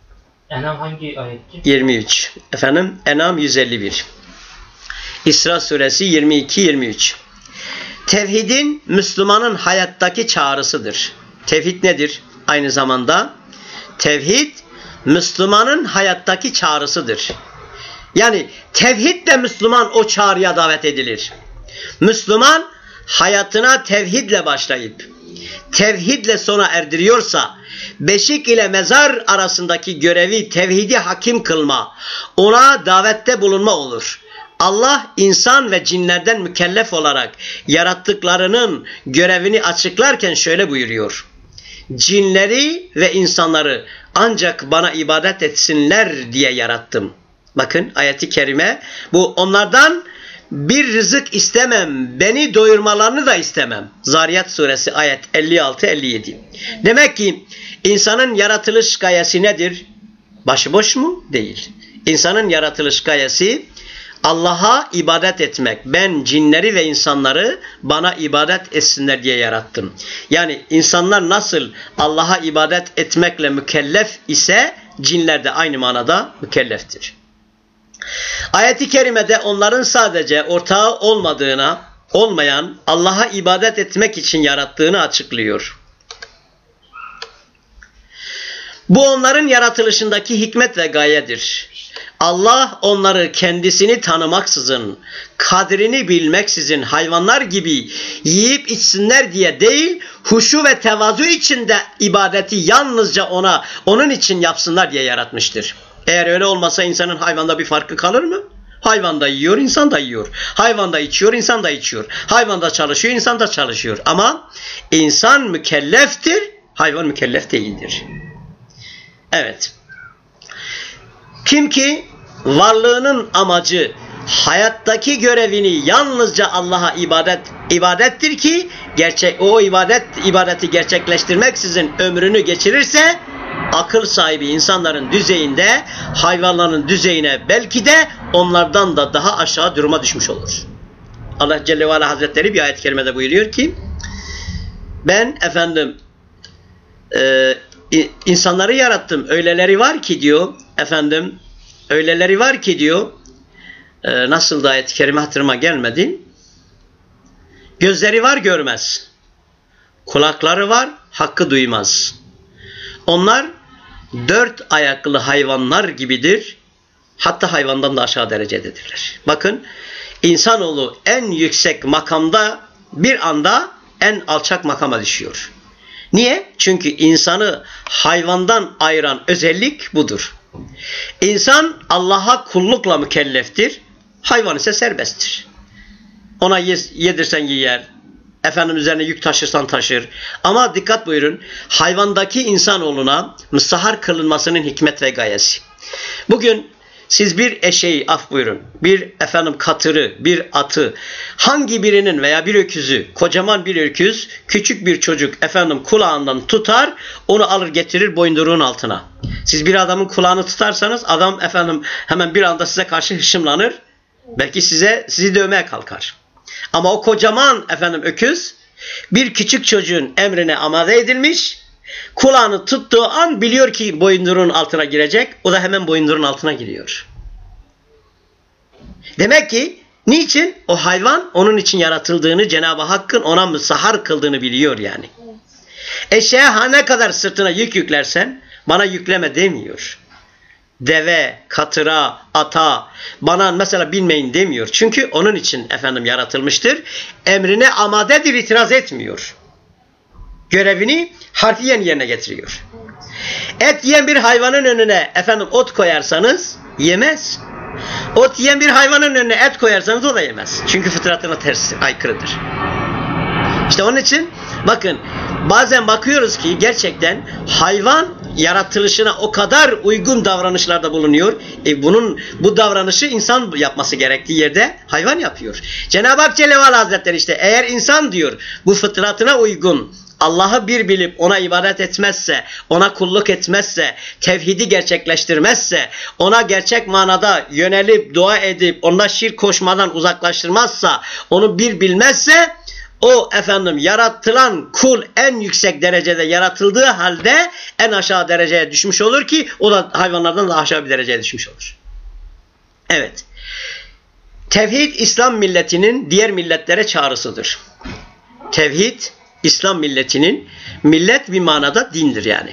Enam hangi ayetçi? yirmi üç. Efendim Enam yüz elli bir. İsra suresi yirmi iki yirmi üç. Tevhidin Müslümanın hayattaki çağrısıdır. Tevhid nedir? Aynı zamanda tevhid Müslümanın hayattaki çağrısıdır. Yani tevhidle Müslüman o çağrıya davet edilir. Müslüman hayatına tevhidle başlayıp tevhidle sona erdiriyorsa, beşik ile mezar arasındaki görevi tevhidi hakim kılma, ona davette bulunma olur. Allah insan ve cinlerden mükellef olarak yarattıklarının görevini açıklarken şöyle buyuruyor: cinleri ve insanları ancak bana ibadet etsinler diye yarattım. Bakın ayeti kerime bu, onlardan bir rızık istemem, beni doyurmalarını da istemem. Zariyat suresi ayet elli altı elli yedi. Demek ki insanın yaratılış gayesi nedir? Başıboş mu? Değil. İnsanın yaratılış gayesi Allah'a ibadet etmek. Ben cinleri ve insanları bana ibadet etsinler diye yarattım. Yani insanlar nasıl Allah'a ibadet etmekle mükellef ise cinler de aynı manada mükelleftir. Ayet-i kerimede onların sadece ortağı olmadığına, olmayan Allah'a ibadet etmek için yarattığını açıklıyor. Bu onların yaratılışındaki hikmet ve gayedir. Allah onları kendisini tanımaksızın, kadrini bilmeksizin hayvanlar gibi yiyip içsinler diye değil, huşu ve tevazu içinde ibadeti yalnızca ona, onun için yapsınlar diye yaratmıştır. Eğer öyle olmasa insanın hayvanda bir farkı kalır mı? Hayvan da yiyor, insan da yiyor. Hayvan da içiyor, insan da içiyor. Hayvan da çalışıyor, insan da çalışıyor. Ama insan mükelleftir, hayvan mükellef değildir. Evet. Kim ki varlığının amacı, hayattaki görevini yalnızca Allah'a ibadet ibadettir ki gerçek o ibadet ibadeti gerçekleştirmeksizin ömrünü geçirirse, akıl sahibi insanların düzeyinde, hayvanların düzeyine, belki de onlardan da daha aşağı duruma düşmüş olur. Allah Celle ve Ala Hazretleri bir ayet-i kerimede buyuruyor ki, ben efendim e, insanları yarattım, öyleleri var ki diyor, efendim öyleleri var ki diyor, e, nasıl da ayet-i kerime hatırıma gelmedi, gözleri var görmez, kulakları var hakkı duymaz. Onlar dört ayaklı hayvanlar gibidir. Hatta hayvandan da aşağı derecededirler. Bakın, insanoğlu en yüksek makamda bir anda en alçak makama düşüyor. Niye? Çünkü insanı hayvandan ayıran özellik budur. İnsan Allah'a kullukla mükelleftir. Hayvan ise serbesttir. Ona yedirsen yer. Efendim üzerine yük taşırsan taşır. Ama dikkat buyurun, hayvandaki insanoğluna müstahar kılınmasının hikmet ve gayesi. Bugün siz bir eşeği, af buyurun, bir efendim katırı, bir atı, hangi birinin veya bir öküzü, kocaman bir öküz, küçük bir çocuk efendim kulağından tutar, onu alır getirir boyunduruğun altına. Siz bir adamın kulağını tutarsanız adam efendim hemen bir anda size karşı hışımlanır. Belki size sizi dövmeye kalkar. Ama o kocaman efendim öküz bir küçük çocuğun emrine amade edilmiş. Kulağını tuttuğu an biliyor ki boyunduruğun altına girecek. O da hemen boyunduruğun altına giriyor. Demek ki niçin? O hayvan onun için yaratıldığını, Cenab-ı Hakk'ın ona müsahhar kıldığını biliyor yani. Eşeğe ha ne kadar sırtına yük yüklersen bana yükleme demiyor. Deve, katıra, ata, bana mesela binmeyin demiyor. Çünkü onun için efendim yaratılmıştır. Emrine amadedir, itiraz etmiyor. Görevini harfiyen yerine getiriyor. Et yiyen bir hayvanın önüne efendim ot koyarsanız yemez. Ot yiyen bir hayvanın önüne et koyarsanız o da yemez. Çünkü fıtratına ters, aykırıdır. İşte onun için bakın, bazen bakıyoruz ki gerçekten hayvan yaratılışına o kadar uygun davranışlarda bulunuyor. E bunun bu davranışı insan yapması gerektiği yerde hayvan yapıyor. Cenab-ı Hak Celle ve Ala Hazretleri işte eğer insan diyor bu fıtratına uygun Allah'ı bir bilip ona ibadet etmezse, ona kulluk etmezse, tevhidi gerçekleştirmezse, ona gerçek manada yönelip dua edip ona şirk koşmadan uzaklaştırmazsa, onu bir bilmezse o efendim yaratılan kul en yüksek derecede yaratıldığı halde en aşağı dereceye düşmüş olur ki o da hayvanlardan daha aşağı bir dereceye düşmüş olur. Evet. Tevhid İslam milletinin diğer milletlere çağrısıdır. Tevhid İslam milletinin, millet bir manada dindir yani.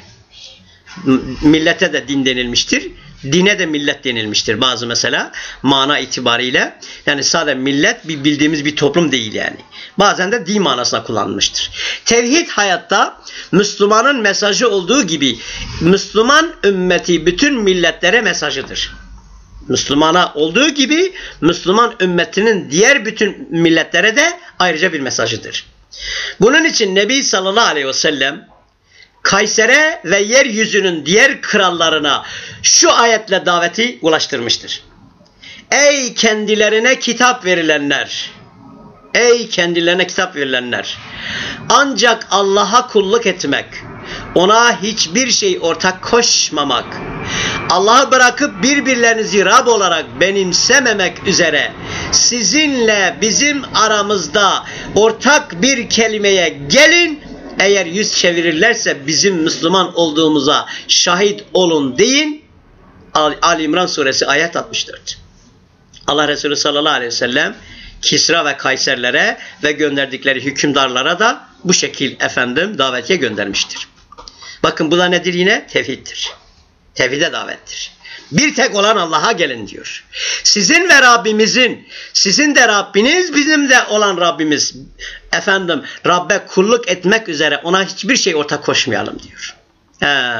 Millete de din denilmiştir. Dine de millet denilmiştir bazı mesela mana itibariyle. Yani sadece millet bir bildiğimiz bir toplum değil yani. Bazen de din manasına kullanılmıştır. Tevhid hayatta Müslümanın mesajı olduğu gibi Müslüman ümmeti bütün milletlere mesajıdır. Müslümana olduğu gibi Müslüman ümmetinin diğer bütün milletlere de ayrıca bir mesajıdır. Bunun için Nebi sallallahu aleyhi ve sellem Kayser'e ve yeryüzünün diğer krallarına şu ayetle daveti ulaştırmıştır. Ey kendilerine kitap verilenler! Ey kendilerine kitap verilenler! Ancak Allah'a kulluk etmek, ona hiçbir şey ortak koşmamak, Allah'ı bırakıp birbirlerinizi Rab olarak benimsememek üzere sizinle bizim aramızda ortak bir kelimeye gelin, eğer yüz çevirirlerse bizim Müslüman olduğumuza şahit olun deyin. Ali İmran suresi ayet altmış dört. Allah Resulü sallallahu aleyhi ve sellem Kisra ve Kayserlere ve gönderdikleri hükümdarlara da bu şekil efendim davetiye göndermiştir. Bakın bu da nedir yine? Tevhiddir. Tevhide davettir. Bir tek olan Allah'a gelin diyor. Sizin ve Rabbimizin, sizin de Rabbiniz, bizim de olan Rabbimiz. Efendim, Rabbe kulluk etmek üzere ona hiçbir şey ortak koşmayalım diyor. He.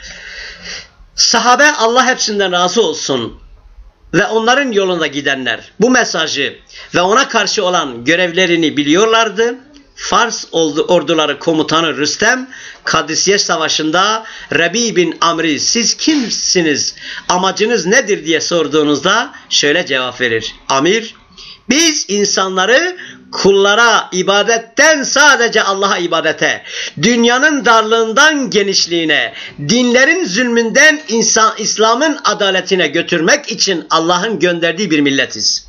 Sahabe, Allah hepsinden razı olsun ve onların yolunda gidenler bu mesajı ve ona karşı olan görevlerini biliyorlardı. Fars orduları komutanı Rüstem, Kadisiye Savaşı'nda Rebi bin Amr'i siz kimsiniz, amacınız nedir diye sorduğunuzda şöyle cevap verir. Amir, biz insanları kullara ibadetten sadece Allah'a ibadete, dünyanın darlığından genişliğine, dinlerin zulmünden insan, İslam'ın adaletine götürmek için Allah'ın gönderdiği bir milletiz.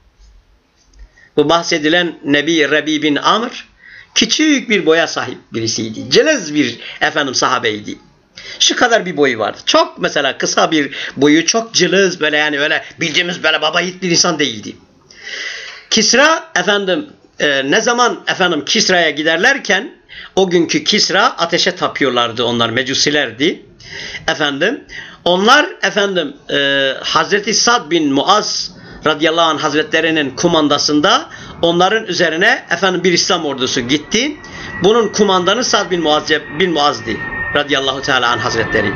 Bu bahsedilen Nebi Rebi bin Amr, küçük bir boya sahip birisiydi. Celez bir efendim sahabeydi. Şu kadar bir boyu vardı. Çok mesela kısa bir boyu, çok cılız böyle yani öyle bildiğimiz böyle baba yiğit bir insan değildi. Kisra efendim e, ne zaman efendim Kisra'ya giderlerken o günkü Kisra ateşe tapıyorlardı, onlar mecusilerdi. Efendim onlar efendim e, Hazreti Sad bin Muaz radıyallahu anh hazretlerinin kumandasında onların üzerine efendim bir İslam ordusu gitti. Bunun kumandanı Sad bin Muaz bin Muaz'di radıyallahu teala anh hazretleri.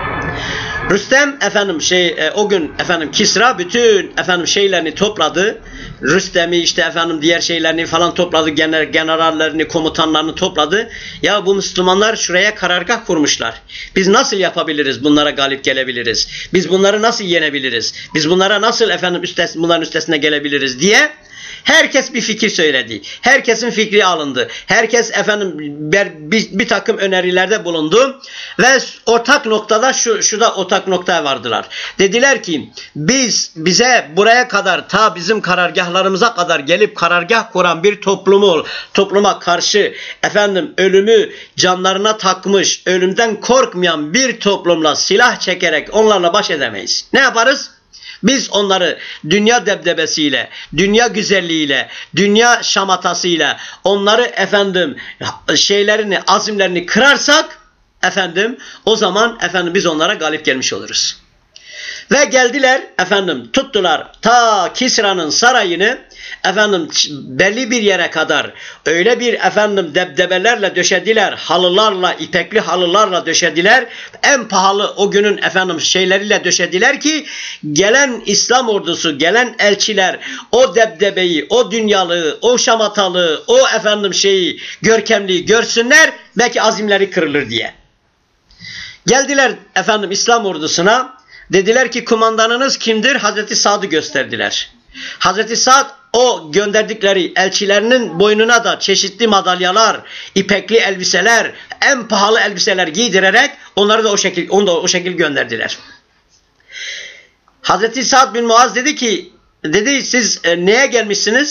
Rüstem efendim şey e, o gün efendim Kisra bütün efendim şeylerini topladı. Rüstem'i işte efendim diğer şeylerini falan topladı. General, generallerini, komutanlarını topladı. Ya bu Müslümanlar şuraya karargah kurmuşlar. Biz nasıl yapabiliriz? Bunlara galip gelebiliriz. Biz bunları nasıl yenebiliriz? Biz bunlara nasıl efendim üstes, bunların üstesine gelebiliriz diye herkes bir fikir söyledi. Herkesin fikri alındı. Herkes efendim bir, bir, bir takım önerilerde bulundu ve ortak noktada şu şurada ortak noktaya vardılar. Dediler ki biz bize buraya kadar ta bizim karargahlarımıza kadar gelip karargah kuran bir toplumu topluma karşı efendim ölümü canlarına takmış, ölümden korkmayan bir toplumla silah çekerek onlarla baş edemeyiz. Ne yaparız? Biz onları dünya debdebesiyle, dünya güzelliğiyle, dünya şamatasıyla onları efendim şeylerini, azimlerini kırarsak efendim o zaman efendim biz onlara galip gelmiş oluruz. Ve geldiler efendim tuttular ta Kisra'nın sarayını efendim belli bir yere kadar öyle bir efendim debdebelerle döşediler, halılarla, ipekli halılarla döşediler. En pahalı o günün efendim şeyleriyle döşediler ki gelen İslam ordusu, gelen elçiler o debdebeyi, o dünyalığı, o şamatalığı, o efendim şeyi, görkemliği görsünler, belki azimleri kırılır diye. Geldiler efendim İslam ordusuna. Dediler ki kumandanınız kimdir? Hazreti Sad'ı gösterdiler. Hazreti Sad o gönderdikleri elçilerinin boynuna da çeşitli madalyalar, ipekli elbiseler, en pahalı elbiseler giydirerek onları da o şekil onu da o şekil gönderdiler. Hazreti Sad bin Muaz dedi ki dedi siz e, neye gelmişsiniz?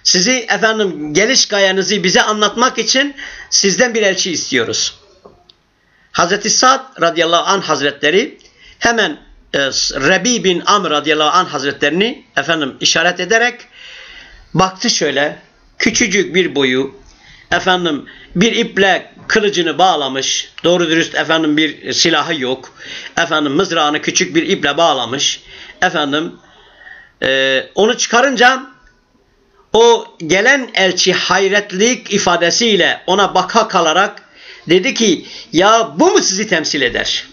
Sizi efendim geliş gayanızı bize anlatmak için sizden bir elçi istiyoruz. Hazreti Sa'd radıyallahu anh hazretleri hemen e, Rebi bin Amr radıyallahu anh hazretlerini efendim işaret ederek baktı şöyle, küçücük bir boyu, efendim bir iple kılıcını bağlamış, doğru dürüst efendim bir silahı yok, efendim mızrağını küçük bir iple bağlamış, efendim e, onu çıkarınca o gelen elçi hayretlik ifadesiyle ona baka kalarak dedi ki, ya bu mu sizi temsil eder?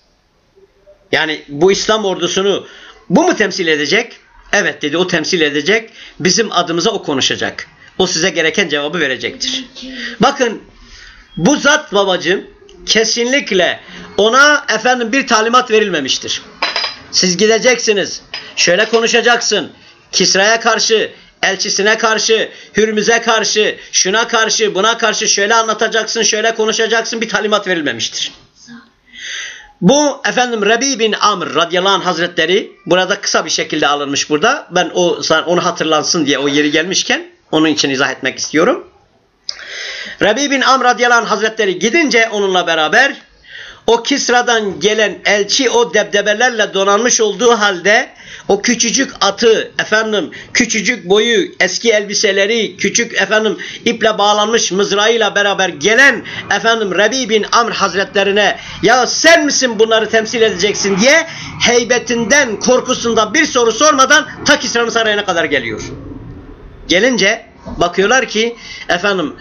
Yani bu İslam ordusunu bu mu temsil edecek? Evet dedi, o temsil edecek. Bizim adımıza o konuşacak. O size gereken cevabı verecektir. Bakın bu zat babacığım kesinlikle ona efendim bir talimat verilmemiştir. Siz gideceksiniz, şöyle konuşacaksın, Kisra'ya karşı, elçisine karşı, Hürmüz'e karşı, şuna karşı, buna karşı şöyle anlatacaksın, şöyle konuşacaksın, bir talimat verilmemiştir. Bu efendim Rebi bin Amr radıyallahu anh hazretleri burada kısa bir şekilde alınmış burada. Ben o onu hatırlansın diye o yeri gelmişken onun için izah etmek istiyorum. Rebi bin Amr radıyallahu anh hazretleri gidince onunla beraber o Kisra'dan gelen elçi o debdebelerle donanmış olduğu halde o küçücük atı, efendim küçücük boyu, eski elbiseleri, küçük efendim iple bağlanmış mızrağıyla beraber gelen efendim Rebi bin Amr hazretlerine, ya sen misin bunları temsil edeceksin diye heybetinden, korkusundan bir soru sormadan ta Kisra'nın sarayına kadar geliyor. Gelince bakıyorlar ki efendim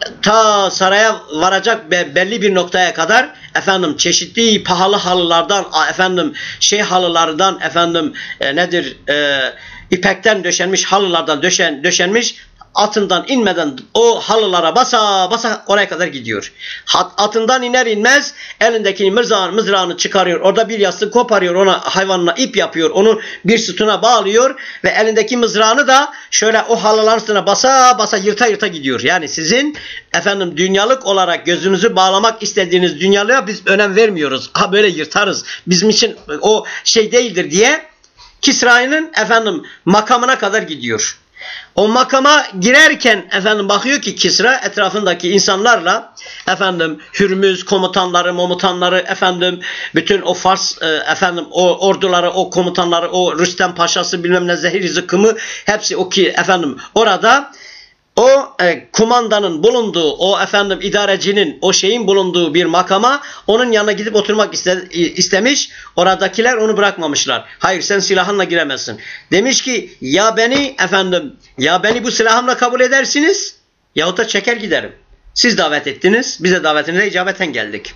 ta saraya varacak belli bir noktaya kadar efendim çeşitli pahalı halılardan, efendim şey halılardan, efendim e, nedir e, ipekten döşenmiş halılardan döşen, döşenmiş atından inmeden o halılara basa basa oraya kadar gidiyor. Atından iner inmez elindeki mızrağını, mızrağını çıkarıyor. Orada bir yastık koparıyor, ona hayvanına ip yapıyor. Onu bir sütuna bağlıyor ve elindeki mızrağını da şöyle o halıların üstüne basa basa yırta yırta gidiyor. Yani sizin efendim dünyalık olarak gözünüzü bağlamak istediğiniz dünyalığa biz önem vermiyoruz. Ha böyle yırtarız. Bizim için o şey değildir diye Kisra'nın efendim makamına kadar gidiyor. O makama girerken efendim bakıyor ki Kisra etrafındaki insanlarla efendim Hürmüz komutanları, momutanları, efendim bütün o Fars e, efendim o orduları, o komutanları, o Rüstem Paşası bilmem ne zehir zıkkımı hepsi o ki efendim orada o e, kumandanın bulunduğu, o efendim idarecinin, o şeyin bulunduğu bir makama onun yanına gidip oturmak iste, istemiş. Oradakiler onu bırakmamışlar. Hayır, sen silahınla giremezsin. Demiş ki ya beni efendim ya beni bu silahımla kabul edersiniz yahut da çeker giderim. Siz davet ettiniz, biz de davetinize icabeten geldik.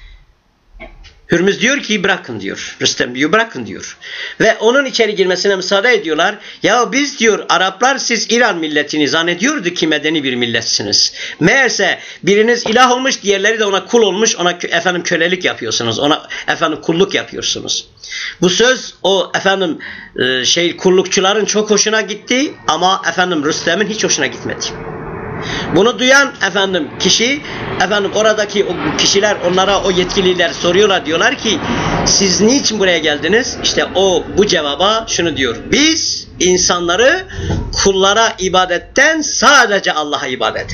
Hürmüz diyor ki bırakın diyor. Rüstem diyor bırakın diyor. Ve onun içeri girmesine müsaade ediyorlar. Ya biz diyor Araplar siz İran milletini zannediyordu ki medeni bir milletsiniz. Meğerse biriniz ilah olmuş, diğerleri de ona kul olmuş, ona efendim kölelik yapıyorsunuz. Ona efendim kulluk yapıyorsunuz. Bu söz o efendim şey kullukçuların çok hoşuna gitti ama efendim Rüstem'in hiç hoşuna gitmedi. Bunu duyan efendim kişi, efendim oradaki o kişiler onlara, o yetkililer soruyorlar, diyorlar ki siz niçin buraya geldiniz? İşte o bu cevaba şunu diyor: biz insanları kullara ibadetten sadece Allah'a ibadete,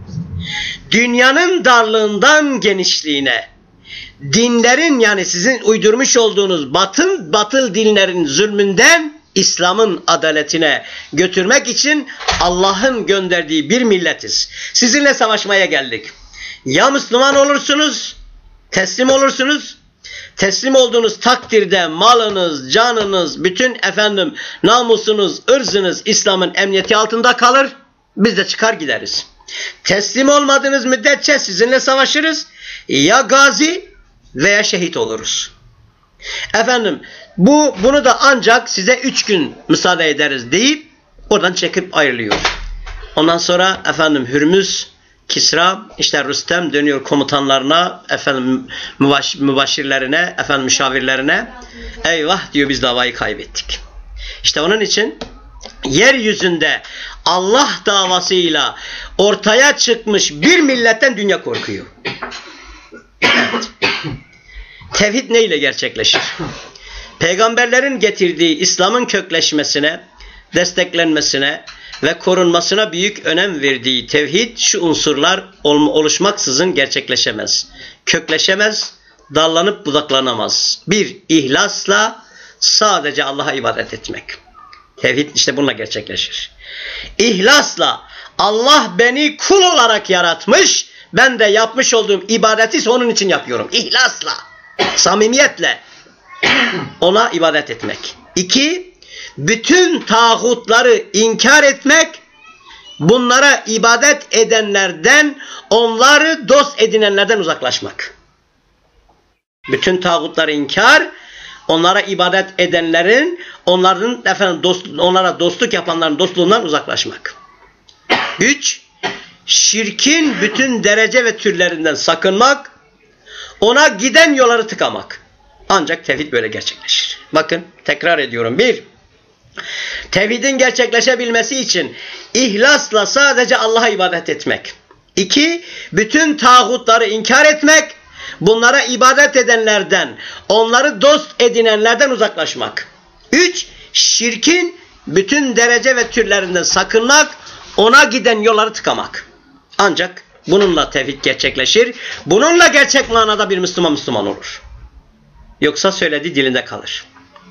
dünyanın darlığından genişliğine, dinlerin yani sizin uydurmuş olduğunuz batıl batıl dinlerin zulmünden İslam'ın adaletine götürmek için Allah'ın gönderdiği bir milletiz. Sizinle savaşmaya geldik. Ya Müslüman olursunuz, teslim olursunuz. Teslim olduğunuz takdirde malınız, canınız, bütün efendim namusunuz, ırzınız İslam'ın emniyeti altında kalır. Biz de çıkar gideriz. Teslim olmadığınız müddetçe sizinle savaşırız. Ya gazi veya şehit oluruz. Efendim bu bunu da ancak size üç gün müsaade ederiz deyip oradan çekip ayrılıyor. Ondan sonra efendim Hürmüz, Kisra, işte Rüstem dönüyor komutanlarına, efendim mübaş, mübaşirlerine, efendim müşavirlerine. Eyvah diyor, biz davayı kaybettik. İşte onun için yeryüzünde Allah davasıyla ortaya çıkmış bir milletten dünya korkuyor. Evet. Tevhid neyle gerçekleşir? Peygamberlerin getirdiği İslam'ın kökleşmesine, desteklenmesine, ve korunmasına büyük önem verdiği tevhid şu unsurlar oluşmaksızın gerçekleşemez. Kökleşemez, dallanıp budaklanamaz. Bir, ihlasla sadece Allah'a ibadet etmek. Tevhid işte bununla gerçekleşir. İhlasla Allah beni kul olarak yaratmış, ben de yapmış olduğum ibadeti onun için yapıyorum. İhlasla, samimiyetle ona ibadet etmek. İki, bütün tağutları inkar etmek, bunlara ibadet edenlerden, onları dost edinenlerden uzaklaşmak. Bütün tağutları inkar, onlara ibadet edenlerin, onların efendim dost, onlara dostluk yapanların dostluğundan uzaklaşmak. Üç, şirkin bütün derece ve türlerinden sakınmak, ona giden yolları tıkamak. Ancak tevhid böyle gerçekleşir. Bakın tekrar ediyorum. Bir, tevhidin gerçekleşebilmesi için ihlasla sadece Allah'a ibadet etmek. İki, bütün tağutları inkar etmek, bunlara ibadet edenlerden, onları dost edinenlerden uzaklaşmak. Üç, şirkin bütün derece ve türlerinden sakınmak, ona giden yolları tıkamak. Ancak bununla tevhid gerçekleşir. Bununla gerçek manada bir Müslüman Müslüman olur. Yoksa söylediği dilinde kalır.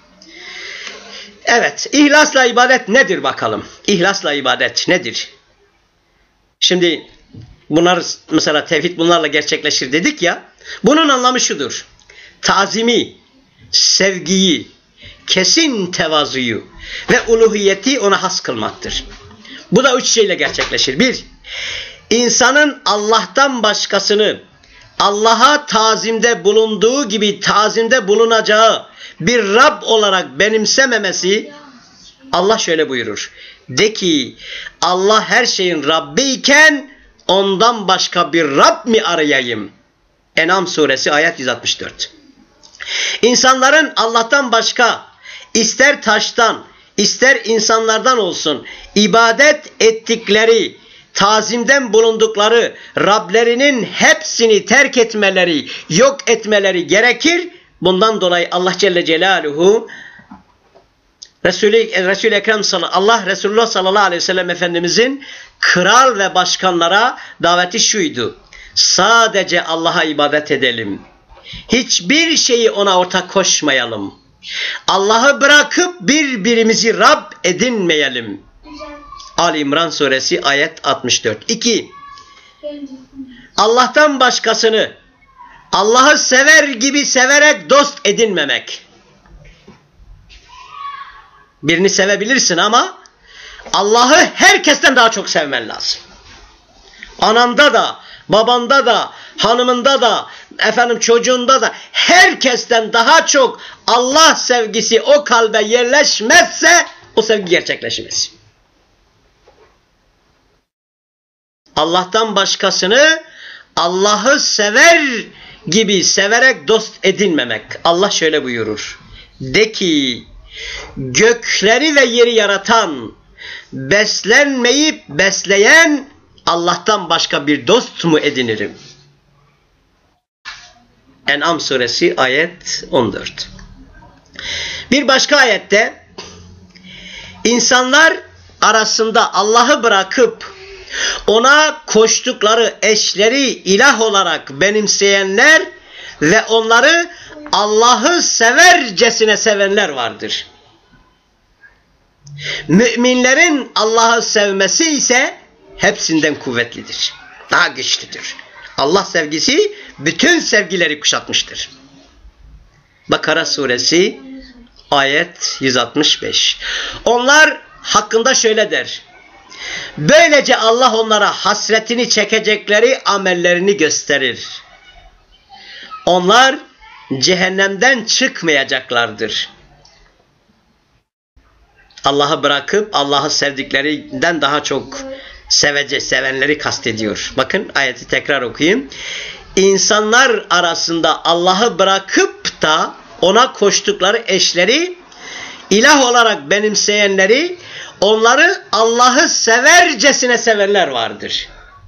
Evet, ihlasla ibadet nedir bakalım? İhlasla ibadet nedir? Şimdi bunlar mesela tevhid bunlarla gerçekleşir dedik ya. Bunun anlamı şudur. Tazimi, sevgiyi, kesin tevazuyu ve uluhiyeti ona has kılmaktır. Bu da üç şeyle gerçekleşir. Bir, insanın Allah'tan başkasını Allah'a tazimde bulunduğu gibi tazimde bulunacağı bir Rab olarak benimsememesi. Allah şöyle buyurur. De ki Allah her şeyin Rabbi iken ondan başka bir Rab mi arayayım? En'am suresi ayet yüz altmış dört. İnsanların Allah'tan başka ister taştan ister insanlardan olsun ibadet ettikleri, tazimden bulundukları Rablerinin hepsini terk etmeleri, yok etmeleri gerekir. Bundan dolayı Allah Celle Celaluhu Resul-i, Resul-i Ekrem Allah Resulullah sallallahu aleyhi ve sellem Efendimizin kral ve başkanlara daveti şuydu. Sadece Allah'a ibadet edelim. Hiçbir şeyi ona ortak koşmayalım. Allah'ı bırakıp birbirimizi Rab edinmeyelim. Ali İmran suresi ayet altmış dört. İki, Allah'tan başkasını Allah'ı sever gibi severek dost edinmemek. Birini sevebilirsin ama Allah'ı herkesten daha çok sevmen lazım. Ananda da, babanda da, hanımında da, efendim çocuğunda da herkesten daha çok Allah sevgisi o kalbe yerleşmezse o sevgi gerçekleşmez. Allah'tan başkasını Allah'ı sever gibi severek dost edinmemek. Allah şöyle buyurur. De ki gökleri ve yeri yaratan, beslenmeyip besleyen Allah'tan başka bir dost mu edinirim? En'am suresi ayet on dört. Bir başka ayette insanlar arasında Allah'ı bırakıp ona koştukları eşleri ilah olarak benimseyenler ve onları Allah'ı severcesine sevenler vardır. Müminlerin Allah'ı sevmesi ise hepsinden kuvvetlidir. Daha güçlüdür. Allah sevgisi bütün sevgileri kuşatmıştır. Bakara suresi ayet yüz altmış beş. Onlar hakkında şöyle der. Böylece Allah onlara hasretini çekecekleri amellerini gösterir. Onlar cehennemden çıkmayacaklardır. Allah'ı bırakıp Allah'ı sevdiklerinden daha çok sevece, sevenleri kastediyor. Bakın ayeti tekrar okuyayım. İnsanlar arasında Allah'ı bırakıp da ona koştukları eşleri ilah olarak benimseyenleri, onları Allah'ı severcesine sevenler vardır.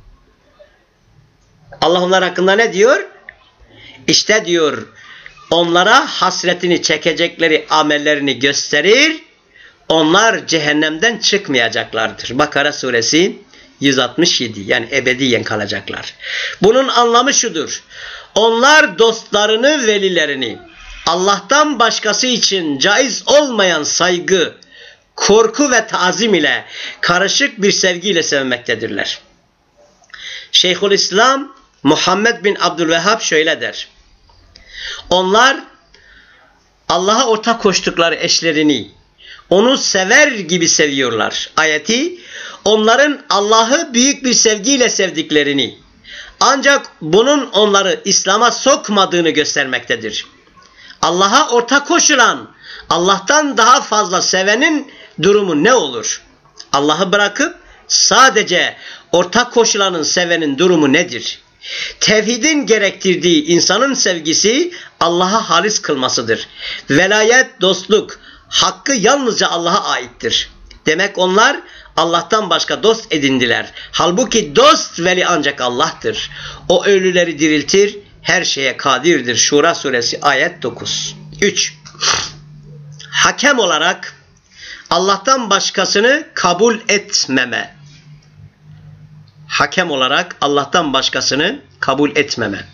Allah onlar hakkında ne diyor? İşte diyor onlara hasretini çekecekleri amellerini gösterir. onlar cehennemden çıkmayacaklardır. Bakara suresi yüz altmış yedi, yani ebediyen kalacaklar. Bunun anlamı şudur: onlar dostlarını, velilerini Allah'tan başkası için caiz olmayan saygı, korku ve tazim ile karışık bir sevgiyle sevmektedirler. Şeyhülislam Muhammed bin Abdülvehhab şöyle der: onlar Allah'a ortak koştukları eşlerini onu sever gibi seviyorlar. Ayeti onların Allah'ı büyük bir sevgiyle sevdiklerini, ancak bunun onları İslam'a sokmadığını göstermektedir. Allah'a ortak koşulan, Allah'tan daha fazla sevenin durumu ne olur? Allah'ı bırakıp sadece ortak koşulanın sevenin durumu nedir? Tevhidin gerektirdiği insanın sevgisi Allah'a halis kılmasıdır. Velayet, dostluk, hakkı yalnızca Allah'a aittir. Demek onlar Allah'tan başka dost edindiler. Halbuki dost, veli ancak Allah'tır. O ölüleri diriltir, her şeye kadirdir. Şura suresi ayet dokuz. üç. Hakem olarak Allah'tan başkasını kabul etmeme. Hakem olarak Allah'tan başkasını kabul etmeme.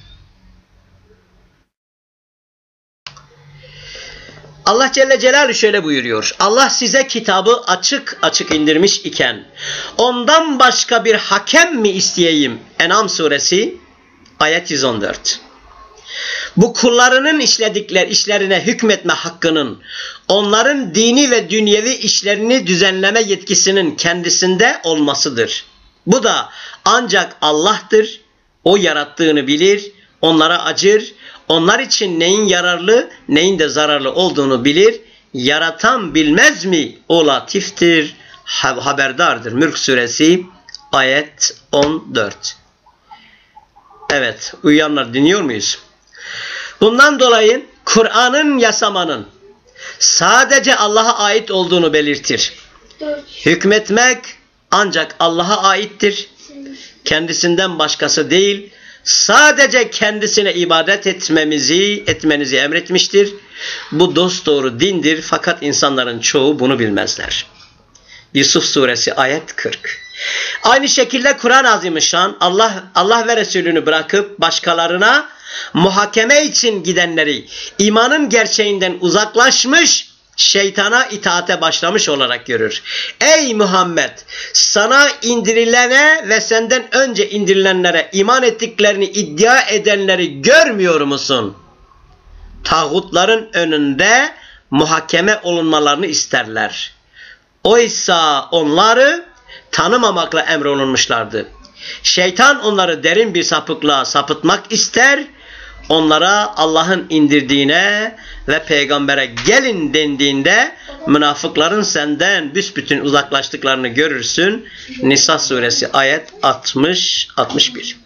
Allah Celle Celaluhu şöyle buyuruyor: Allah size kitabı açık açık indirmiş iken ondan başka bir hakem mi isteyeyim? En'am suresi ayet yüz on dört. Bu kullarının işledikleri işlerine hükmetme hakkının, onların dini ve dünyevi işlerini düzenleme yetkisinin kendisinde olmasıdır. Bu da ancak Allah'tır. O yarattığını bilir, onlara acır, onlar için neyin yararlı, neyin de zararlı olduğunu bilir. Yaratan bilmez mi? O latiftir, haberdardır. Mülk suresi ayet on dört. Evet, uyuyanlar dinliyor muyuz? Bundan dolayı Kur'an'ın yasamanın sadece Allah'a ait olduğunu belirtir. Hükmetmek ancak Allah'a aittir. Kendisinden başkası değil, sadece kendisine ibadet etmemizi, etmenizi emretmiştir. Bu dosdoğru dindir, fakat insanların çoğu bunu bilmezler. Yusuf suresi ayet kırk. Aynı şekilde Kur'an-ı Azimüşşan Allah Allah ve Resulünü bırakıp başkalarına muhakeme için gidenleri imanın gerçeğinden uzaklaşmış, şeytana itaate başlamış olarak görür. Ey Muhammed, sana indirilene ve senden önce indirilenlere iman ettiklerini iddia edenleri görmüyor musun? Tağutların önünde muhakeme olunmalarını isterler. Oysa onları tanımamakla emrolunmuşlardı. Şeytan onları derin bir sapıklığa sapıtmak ister. Onlara Allah'ın indirdiğine ve peygambere gelin dendiğinde münafıkların senden büsbütün uzaklaştıklarını görürsün. Nisa suresi ayet altmış altmış bir.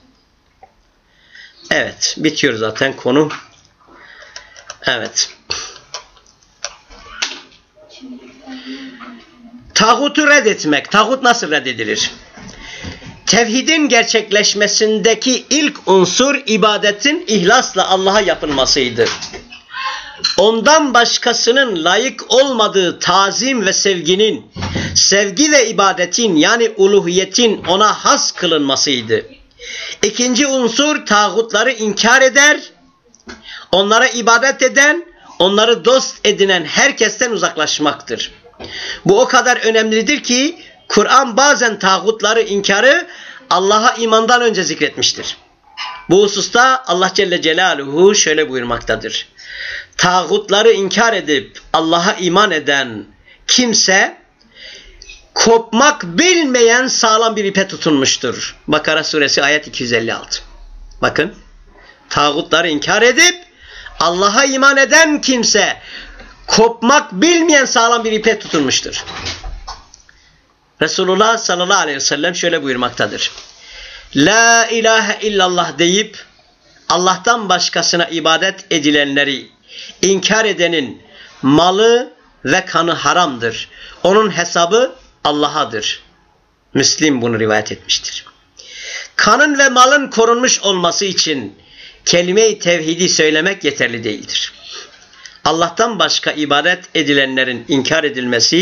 Evet, bitiyor zaten konu. Evet. Tağutu reddetmek. Tağut nasıl reddedilir? Tevhidin gerçekleşmesindeki ilk unsur ibadetin ihlasla Allah'a yapılmasıydı. Ondan başkasının layık olmadığı tazim ve sevginin, sevgi ve ibadetin yani uluhiyetin ona has kılınmasıydı. İkinci unsur tağutları inkar eder, onlara ibadet eden, onları dost edinen herkesten uzaklaşmaktır. Bu o kadar önemlidir ki Kur'an bazen tağutları inkarı Allah'a imandan önce zikretmiştir. Bu hususta Allah Celle Celaluhu şöyle buyurmaktadır: tağutları inkar edip Allah'a iman eden kimse kopmak bilmeyen sağlam bir ipe tutunmuştur. Bakara suresi ayet iki yüz elli altı. Bakın, tağutları inkar edip Allah'a iman eden kimse kopmak bilmeyen sağlam bir ipe tutunmuştur. Resulullah sallallahu aleyhi ve sellem şöyle buyurmaktadır: La ilahe illallah deyip Allah'tan başkasına ibadet edilenleri inkar edenin malı ve kanı haramdır. Onun hesabı Allah'adır. Müslim bunu rivayet etmiştir. Kanın ve malın korunmuş olması için kelime-i tevhidi söylemek yeterli değildir. Allah'tan başka ibadet edilenlerin inkar edilmesi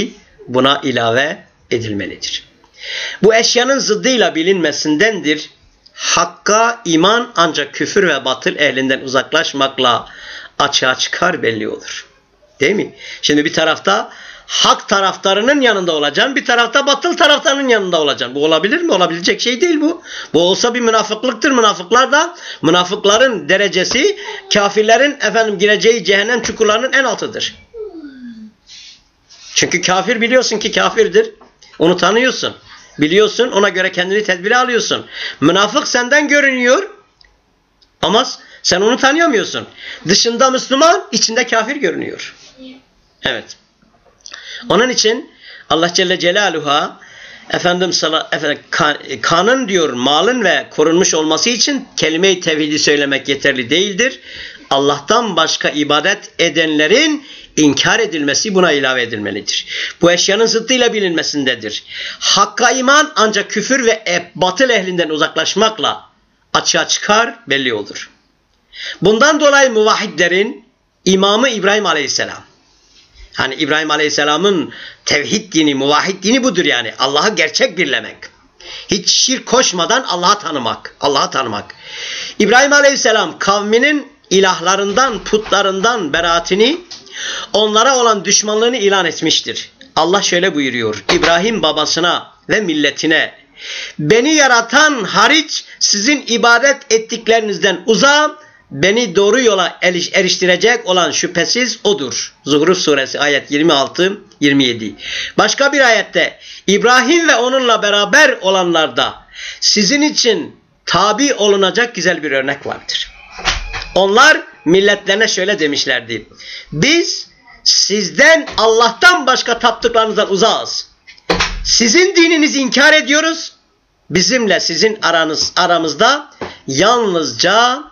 buna ilave edilmelidir. Bu eşyanın zıddıyla bilinmesindendir. Hakka iman ancak küfür ve batıl ehlinden uzaklaşmakla açığa çıkar, belli olur. Değil mi? Şimdi bir tarafta hak taraftarının yanında olacaksın, bir tarafta batıl taraftarının yanında olacaksın. Bu olabilir mi? Olabilecek şey değil bu. Bu olsa bir münafıklıktır. Münafıklar da, münafıkların derecesi kafirlerin efendim gireceği cehennem çukurlarının en altıdır. Çünkü kafir biliyorsun ki kafirdir. Onu tanıyorsun. Biliyorsun, ona göre kendini tedbire alıyorsun. Münafık senden görünüyor ama sen onu tanıyamıyorsun. Dışında Müslüman, içinde kafir görünüyor. Evet. Onun için Allah Celle Celaluhu efendim, efendim kan, kanın diyor malın ve korunmuş olması için kelime-i tevhidi söylemek yeterli değildir. Allah'tan başka ibadet edenlerin inkar edilmesi buna ilave edilmelidir. Bu eşyanın zıddıyla bilinmesindedir. Hakka iman ancak küfür ve batıl ehlinden uzaklaşmakla açığa çıkar, belli olur. Bundan dolayı muvahhidlerin imamı İbrahim Aleyhisselam, hani İbrahim Aleyhisselam'ın tevhid dini, muvahhid dini budur yani. Allah'ı gerçek birlemek. Hiç şirk koşmadan Allah'ı tanımak. Allah'ı tanımak. İbrahim Aleyhisselam kavminin ilahlarından, putlarından beraatini, onlara olan düşmanlığını ilan etmiştir. Allah şöyle buyuruyor. İbrahim babasına ve milletine, beni yaratan hariç sizin ibadet ettiklerinizden uzağım, beni doğru yola eriştirecek olan şüphesiz odur. Zuhruf suresi ayet yirmi altı yirmi yedi. Başka bir ayette İbrahim ve onunla beraber olanlarda sizin için tabi olunacak güzel bir örnek vardır. Onlar milletlerine şöyle demişlerdi. Biz sizden, Allah'tan başka taptıklarınızdan uzağız. Sizin dininizi inkar ediyoruz. Bizimle sizin aranız, aramızda yalnızca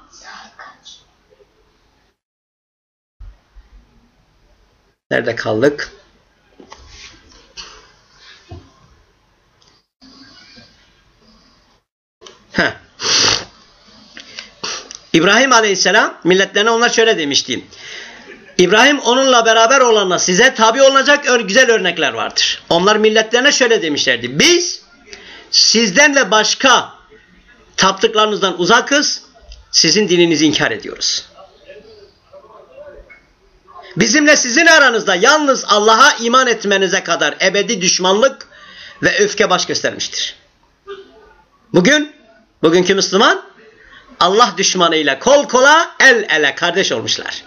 nerede kaldık? Heh. İbrahim Aleyhisselam milletlerine onlar şöyle demişti. İbrahim onunla beraber olanla size tabi olunacak güzel örnekler vardır. Onlar milletlerine şöyle demişlerdi. Biz sizden ve başka taptıklarınızdan uzakız. Sizin dininizi inkar ediyoruz. Bizimle sizin aranızda yalnız Allah'a iman etmenize kadar ebedi düşmanlık ve öfke baş göstermiştir. Bugün, bugünkü Müslüman Allah düşmanıyla kol kola, el ele kardeş olmuşlar.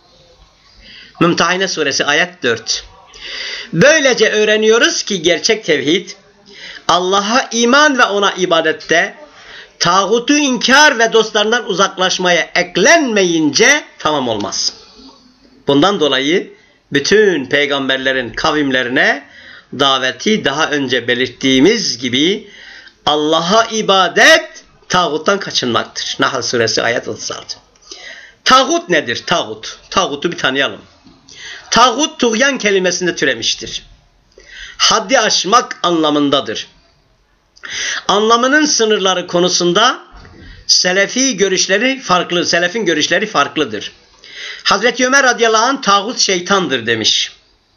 Mümtehine suresi ayet dört. Böylece öğreniyoruz ki gerçek tevhid, Allah'a iman ve ona ibadette, tağutu inkar ve dostlarından uzaklaşmaya eklenmeyince tamam olmaz. Bundan dolayı bütün peygamberlerin kavimlerine daveti daha önce belirttiğimiz gibi Allah'a ibadet, tağuttan kaçınmaktır. Nahl suresi ayet otuz altı. Tağut nedir? Tağut. Tağutu bir tanıyalım. Tağut tuğyan kelimesinde türemiştir. Haddi aşmak anlamındadır. Anlamının sınırları konusunda selefi görüşleri farklı, selefin görüşleri farklıdır. Hazreti Ömer radıyallahu anh tağut şeytandır demiş.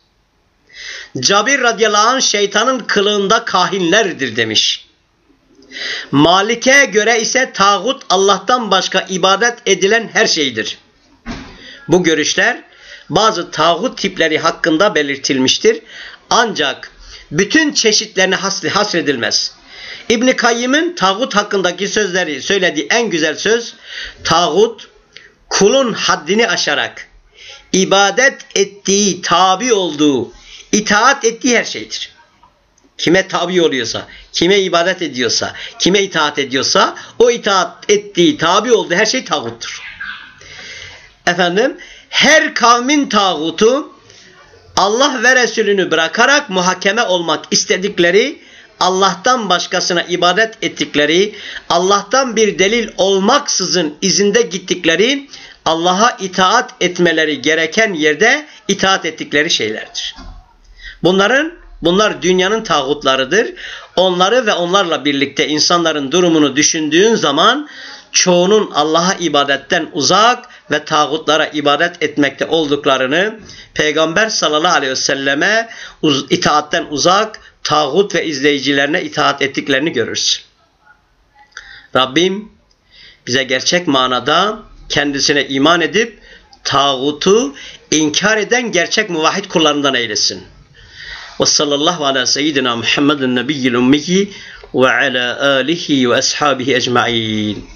Cabir radıyallahu anh şeytanın kılığında kahinlerdir demiş. Malik'e göre ise tağut Allah'tan başka ibadet edilen her şeydir. Bu görüşler bazı tağut tipleri hakkında belirtilmiştir. Ancak bütün çeşitlerine hasredilmez. İbn-i Kayyım'ın tağut hakkındaki sözleri söylediği en güzel söz, tağut kulun haddini aşarak ibadet ettiği, tabi olduğu, itaat ettiği her şeydir. Kime tabi oluyorsa, kime ibadet ediyorsa, kime itaat ediyorsa, o itaat ettiği, tabi olduğu her şey tağuttur. Efendim, her kavmin tağutu Allah ve Resulünü bırakarak muhakeme olmak istedikleri, Allah'tan başkasına ibadet ettikleri, Allah'tan bir delil olmaksızın izinde gittikleri, Allah'a itaat etmeleri gereken yerde itaat ettikleri şeylerdir. Bunların, bunlar dünyanın tağutlarıdır. Onları ve onlarla birlikte insanların durumunu düşündüğün zaman çoğunun Allah'a ibadetten uzak ve tağutlara ibadet etmekte olduklarını, Peygamber sallallahu aleyhi ve selleme uz- itaatten uzak, tağut ve izleyicilerine itaat ettiklerini görürsün. Rabbim bize gerçek manada kendisine iman edip tağutu inkar eden gerçek muvahhid kullarından eylesin. Ve sallallahu ala seyyidina Muhammedin nebiyyil ummiyi ve ala alihi ve ashabihi ecma'in.